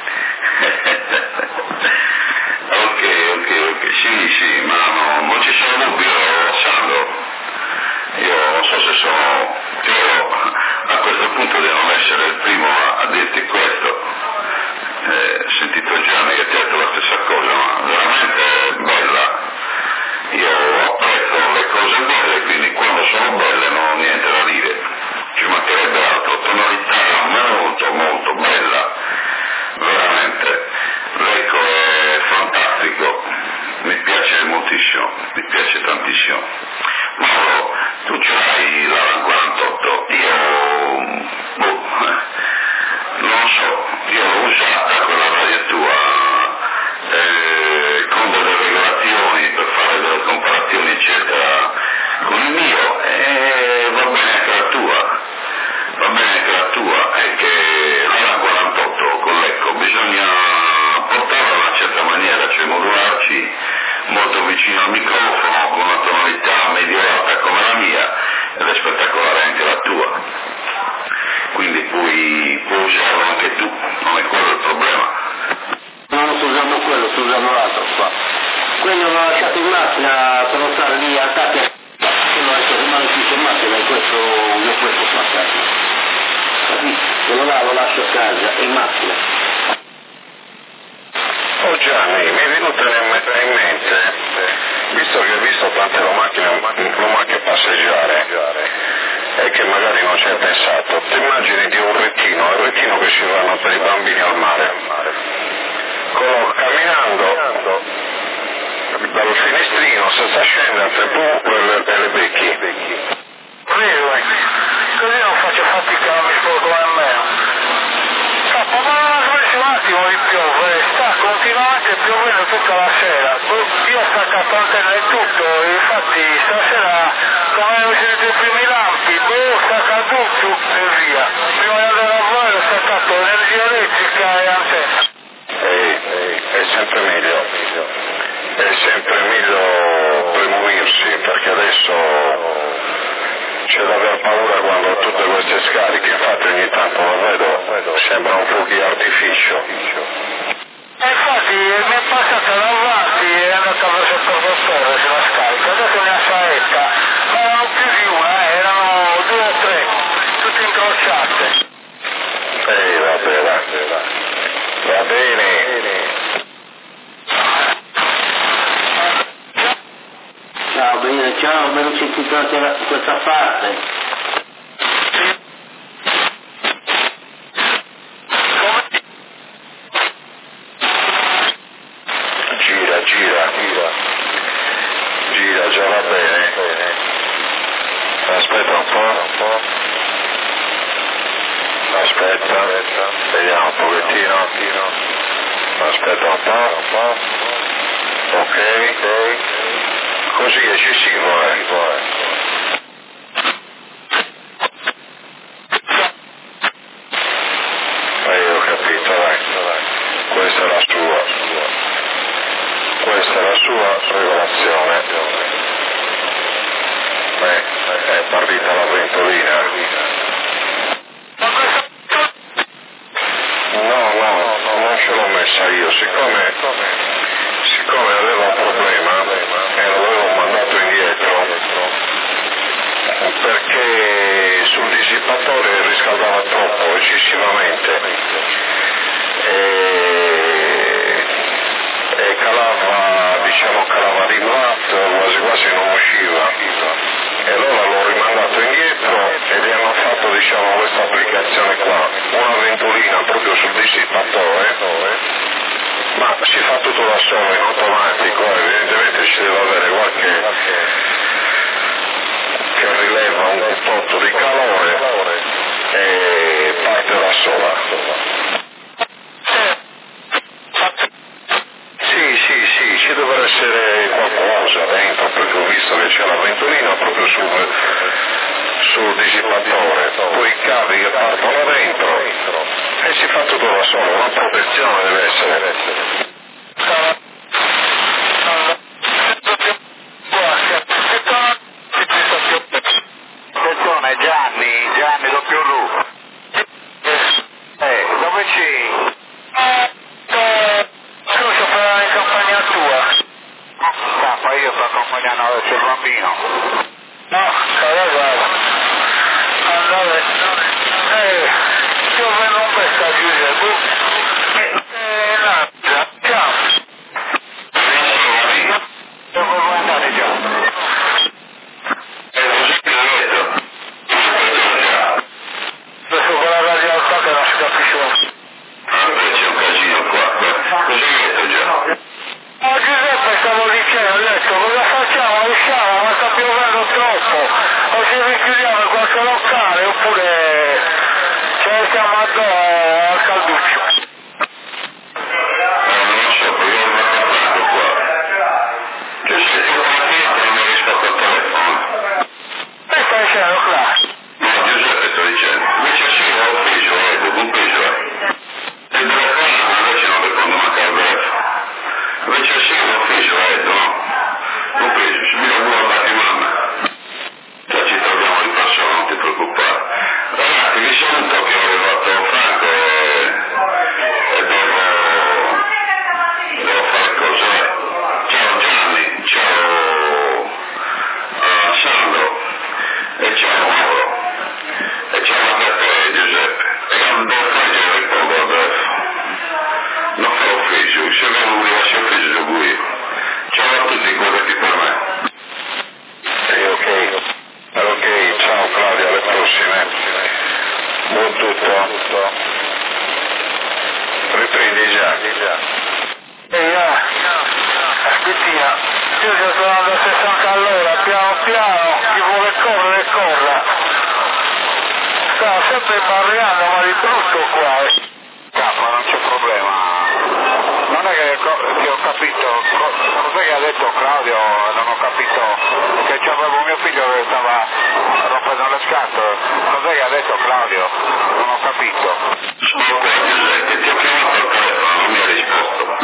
Ok, sì, ma non ci sono dubbi, Sandro. Io non so se credo a questo punto di non essere il primo a dirti questo. Ho sentito Gianni che ti ha detto la stessa cosa, ma veramente bella. Io apprezzo le cose belle, quindi quando sono belle non ho niente da dire. Ci mancherebbe altro, tonalità molto bella, veramente. L'eco è fantastico, mi piace moltissimo, mi piace tantissimo. Mauro, tu ce l'hai la 48, io non so, io l'ho usata quella radio tua con delle regolazioni per fare delle comparazioni eccetera con il mio e va bene anche la tua, è che la 48 con l'eco bisogna portarla in una certa maniera, cioè modularci molto vicino al microfono con una tonalità mediolata come la mia ed è spettacolare anche la tua, quindi puoi usarlo anche tu, non è quello il problema. Non sto usando quello, sto usando l'altro qua. Quello l'ho lasciato in macchina per non stare lì a tapia, quello adesso rimane chiuso in macchina e questo qua a casa. Capito? Quello là lo lascio a casa, in macchina. Oh Gianni, mi è venuto in mente, visto che ho visto tante lumache passeggiare e che magari non ci hai pensato, ti immagini di un retino che ci vanno per i bambini al mare, camminando dal finestrino senza scendere e le becchi. Così non faccio fatica, non mi sporco nemmeno. Capo, ma non smesso un attimo di piovere, sta continuamente piovendo tutta la sera. Io ho staccato antenne e tutto, infatti stasera come ho sentito i primi lampi, stacca tutto e via. Prima di andare a lavorare ho staccato energia elettrica e antenne. È sempre meglio premunirsi, perché adesso c'è da aver paura quando tutte queste scariche, infatti ogni tanto lo vedo, sembrano fuochi d'artificio. Infatti mi è passata davanti e è andata verso il produttore sulla scarica, adesso mi ha saetta, ma erano più di una, erano 2 o 3, tutte incrociate. Va bene. Ciao, ben sentito anche questa parte. Gira, già va bene. Aspetta un po'. Aspetta, vediamo un pochettino. Aspetta un po'. Ok. Così è decisivo, capito, dai. Questa è la sua rivelazione. È partita la ventolina. No, non ce l'ho messa io, siccome aveva un problema e l'avevo mandato indietro perché sul dissipatore riscaldava troppo, eccessivamente, e calava di watt, quasi non usciva, e allora l'ho rimandato indietro e gli hanno fatto questa applicazione qua, una ventolina proprio sul dissipatore, ma si fa tutto da solo in automatico, evidentemente ci deve avere qualche che rileva un tot di calore e parte da sola. Sì, ci deve essere qualcosa dentro, perché ho visto che c'è la ventolina proprio sul dissipatore, poi i cavi che partono dentro e si fa tutto da solo, una protezione deve essere. Attenzione Gianni doppio Lu. Dove sei? Scusa, però in compagnia tua. Scappa, io sto accompagnando adesso il bambino. No, guarda. Allora, io vengo un pezzo a Giuseppe. Dove vuoi andare già? Adesso con la radio alta che non si capisce. C'è un casino qua. Cosa metto già? Giuseppe stavo dicendo, ho detto cosa facciamo? Usciamo, ma sta piovendo troppo. O ci richiudiamo in qualche locale oppure ce ne stiamo al calduccio. Non so, proviamo a parlare qua. Che se tu non mi risposto al telefono. Che stai dicendo, Claudio? Giuseppe sto dicendo, invece sì, ho preso, il telefono invece non rispondo manco al telefono. Invece sì, ho preso, non preso, ci mi lavoro a mamma. Cioè ci troviamo di persona, non ti preoccupare. Ragazzi, mi saluto che avevo fatto Franco e devo fare cose. Ciao Gianni, ciao Sandro e ciao Mauro e ciao a te Giuseppe. E non devo fare il poco adesso. Non fa ufficio, se non mi lascia ufficio lui. Ciao a tutti quelli per me. Ok, ciao Claudio, alle prossime. Buon tutto. Riprendi già. Aspettina, io sto andando a 60 all'ora, piano piano, chi vuole correre corra. Sta sempre barriando, ma di brutto qua. Ma non c'è problema. Non è che ho capito, cos'è che ha detto Claudio, non ho capito, che c'avevo mio figlio che stava rompendo le scatole. Cos'è che ha detto Claudio? Non ho capito. Sono che ti ho chiamato al telefono, non mi ha risposto.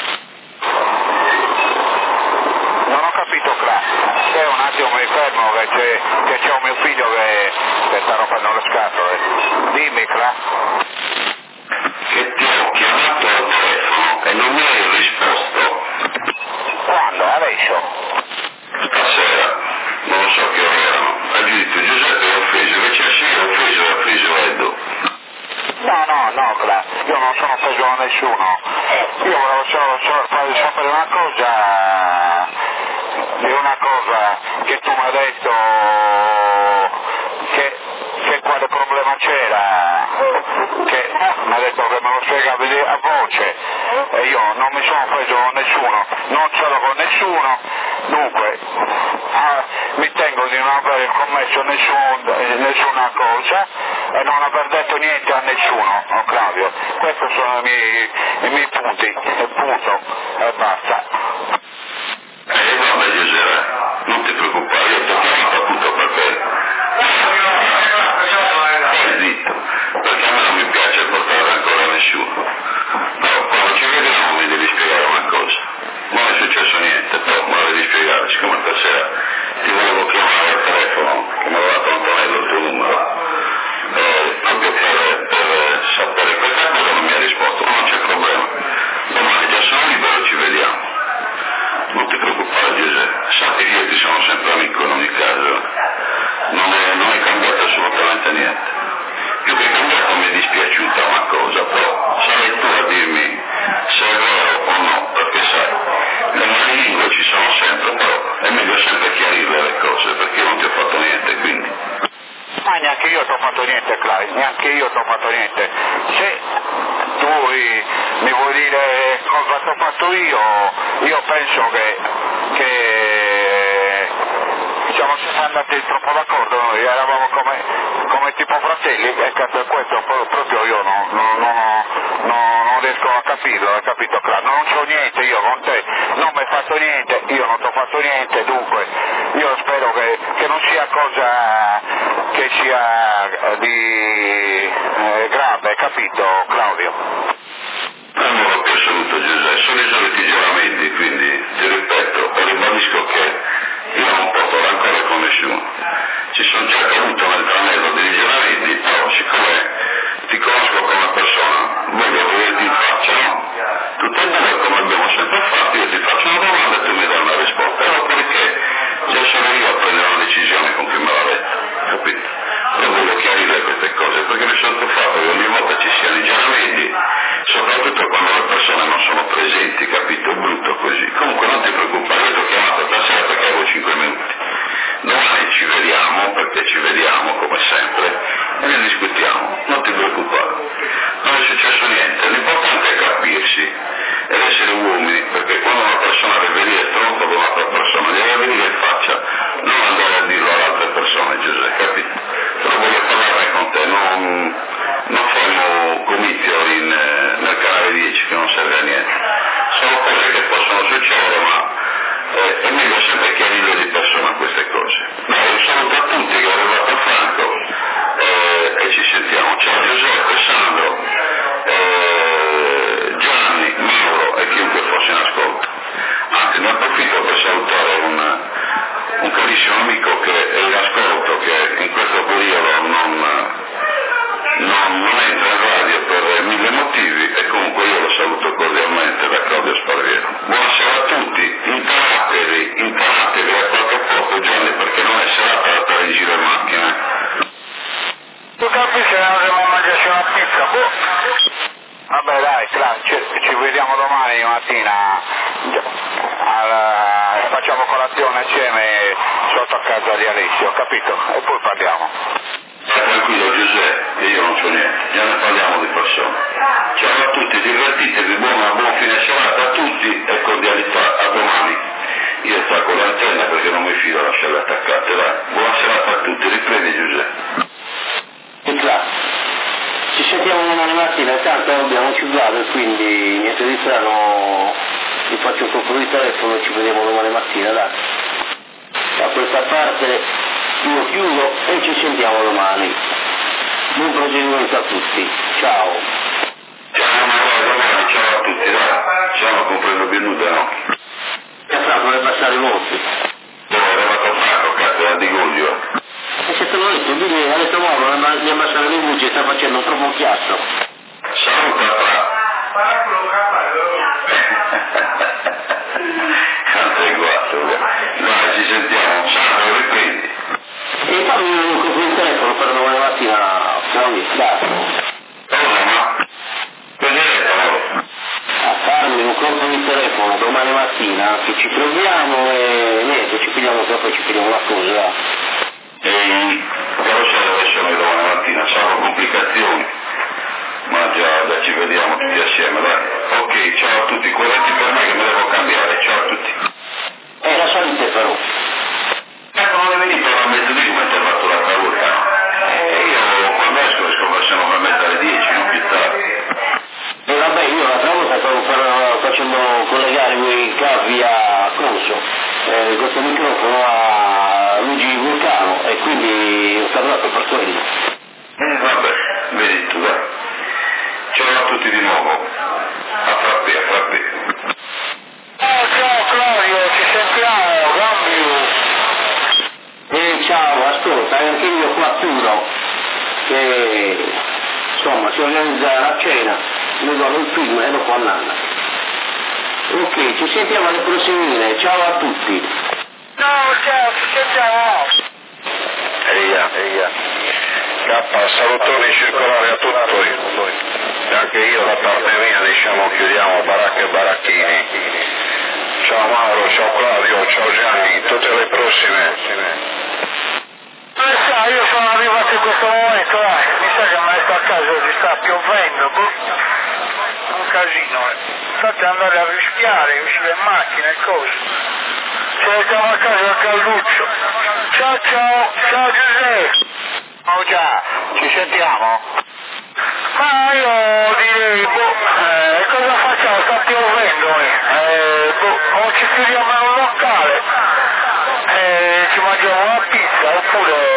Non ho capito, Claudio. Un attimo mi fermo che c'è un mio figlio che sta rompendo le scatole. Dimmi, Claudio. Che ti ho chiamato al telefono e non mi hai risposto. Quando? Adesso? Stasera, non so che ore erano. Hai detto Giuseppe l'ho offeso, invece sì l'ho offeso Edo. No, Claudio, io non sono offeso a nessuno. Io volevo solo fare sapere una cosa che tu mi hai detto che quale problema c'era, che mi ha detto che me lo spiegavi a voce e io non mi sono offeso con nessuno, non ce l'ho con nessuno, dunque mi tengo di non aver commesso nessuna cosa e non aver detto niente a nessuno, Claudio. Questi sono i miei punti, e punto, e basta. Vabbè Giuseppe, non ti preoccupare, io ti ho chiamato appunto perché stai zitto, perché a me non mi piace portare ancora a nessuno. cosa, però sarai tu a dirmi se è vero o no, perché sai, le malelingue ci sono sempre, però è meglio sempre chiarirle le cose, perché io non ti ho fatto niente, quindi. Ma neanche io ti ho fatto niente, Clay, neanche io ti ho fatto niente. Se tu mi vuoi dire cosa ti ho fatto io penso che diciamo si è andati troppo d'accordo, noi eravamo come tipo fratelli, e per questo proprio io non riesco a capirlo, hai capito, Clay? Non c'ho niente io con te, non mi hai fatto niente, io non ti ho fatto niente, dunque io spero che non sia cosa che sia di grave, capito, Claudio? Non ho più assoluto, Giuseppe, sono i soliti giuramenti, quindi ti ripeto e ribadisco che io non porto rancore con nessuno. Ci sono già caduto nel tranello dei giuramenti, però siccome ti conosco come persona, voglio vederti in faccia, no? Tutte e due, come abbiamo sempre fatto, io ti faccio una domanda e tu mi dai una risposta, dopodiché già sono io a prendere una decisione con chi me l'ha detto, capito? Io voglio chiarire queste cose perché mi sono stufato che ogni volta ci siano i giuramenti, soprattutto quando le persone non sono presenti, capito? È brutto così. Comunque non ti preoccupare, io ti ho chiamato stasera perché avevo 5 minuti. Domani ci vediamo, perché ci vediamo come sempre, e ne discutiamo, non ti preoccupare. Non è successo niente, l'importante è capirsi ed essere uomini, perché quando una persona deve dire stronzo con un'altra persona, gli deve dire in faccia, non andare a dirlo ad altre persone, Giuseppe, capito? Però voglio parlare con te, non faremo comizio nel canale 10 che non serve a niente. Sono cose che possono succedere, ma è meglio sempre chiarire di persona queste cose. Un saluto a tutti, che è arrivato Franco, e ci sentiamo. Ciao Giuseppe, Sandro, Gianni, Mauro e chiunque fosse in ascolto. Anzi, ne approfitto per salutare un carissimo amico che è in ascolto, che in questo periodo non entra in radio per 1000 motivi, e comunque io lo saluto cordialmente da Claudio Sparviero. Buonasera a tutti, imparatevi a qualche posto, Gianni, perché non è serata da stare in giro in macchina. Tu capisci che dobbiamo mangiarci una pizza? Vabbè dai, ci vediamo domani mattina, facciamo colazione assieme sotto a casa di Alessio, capito? E poi parliamo. Stai tranquillo Giuseppe, io non c'ho niente, già ne parliamo di persona. Ciao a tutti, divertitevi, buon fine serata a tutti e cordialità, a domani. Io stacco l'antenna perché non mi fido a lasciarle attaccate, dai. Buona serata a tutti, riprendi Giuseppe. Ci sentiamo domani mattina, intanto abbiamo chiuso e quindi niente di strano, vi faccio un colpo di telefono e ci vediamo domani mattina, dai. Da questa parte io chiudo e ci sentiamo domani. Buon proseguimento a tutti, ciao. Ciao a tutti, dai. Ciao, comprendo benvenuto, no? E Franco deve passare i voti. Dove è arrivato Franco, cazzo, da Digoglio. E se te l'ho detto, ha detto Mauro, mi abbassare le luci, sta facendo troppo un chiasso. Saluta Fra. Canto è guasto, dai, ci sentiamo, Sandro, riprendi. E fammi un colpo di telefono per domani mattina, dai. Farmi un colpo di telefono domani mattina che ci troviamo e niente, ci pigliamo troppo, ci pigliamo una cosa. Però se adesso noi domani mattina saranno complicazioni, ma già ci vediamo tutti assieme, dai. Ok, ciao a tutti, guardate per me che me devo cambiare, ciao a tutti. La salute però. Ecco, non è venuto a mezzodì come ti ha fatto l'altra volta, no? Io quando esco verso normalmente alle 10, non più tardi. E vabbè, io l'altra volta stavo facendo collegare quei cavi a Conso, questo microfono a Luigi Vulcano, e quindi ho parlato per quello. Vabbè, vedi tu, dai. Ciao a tutti di nuovo. A frappè, a frappè. Ciao Claudio, ci sentiamo, cambio. Ciao, ascolta, anche io qua chiudo, che insomma si organizza la cena, mi guardo il film e dopo andando. Ok, ci sentiamo alle prossime, ciao a tutti. Ciao, ci sentiamo. Eia. K, salutoni circolari a tutti. chiudiamo baracche e baracchini. Ciao Mauro, ciao Claudio, ciao Gianni, tutte le prossime. Io sono arrivato in questo momento, mi sa che mi detto a casa si sta piovendo, un casino, Infatti andare a rischiare, uscire in macchina e cose. Ci siamo a casa da Carluccio. Ciao Giuseppe. Oh già, ci sentiamo? Ma io direi, cosa facciamo? Sta piovendo, o ci chiudiamo in un locale, ci mangiamo una pizza, oppure,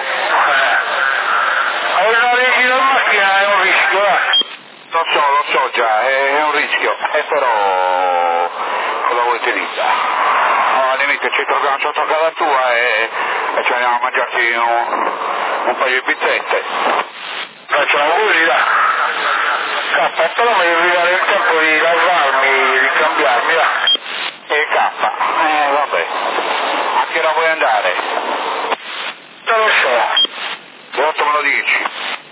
avere una regina in macchina è un rischio, Lo so già, è un rischio, però cosa vuoi utilizzare? Al limite ci troviamo sotto casa tua e ci andiamo a mangiarci un paio di pizzette. Facciamo così, là. Però mi devi dare il tempo di lavarmi, di cambiarmi, là. E vabbè. A che ora vuoi andare? Non lo so. Le 8 me lo dici?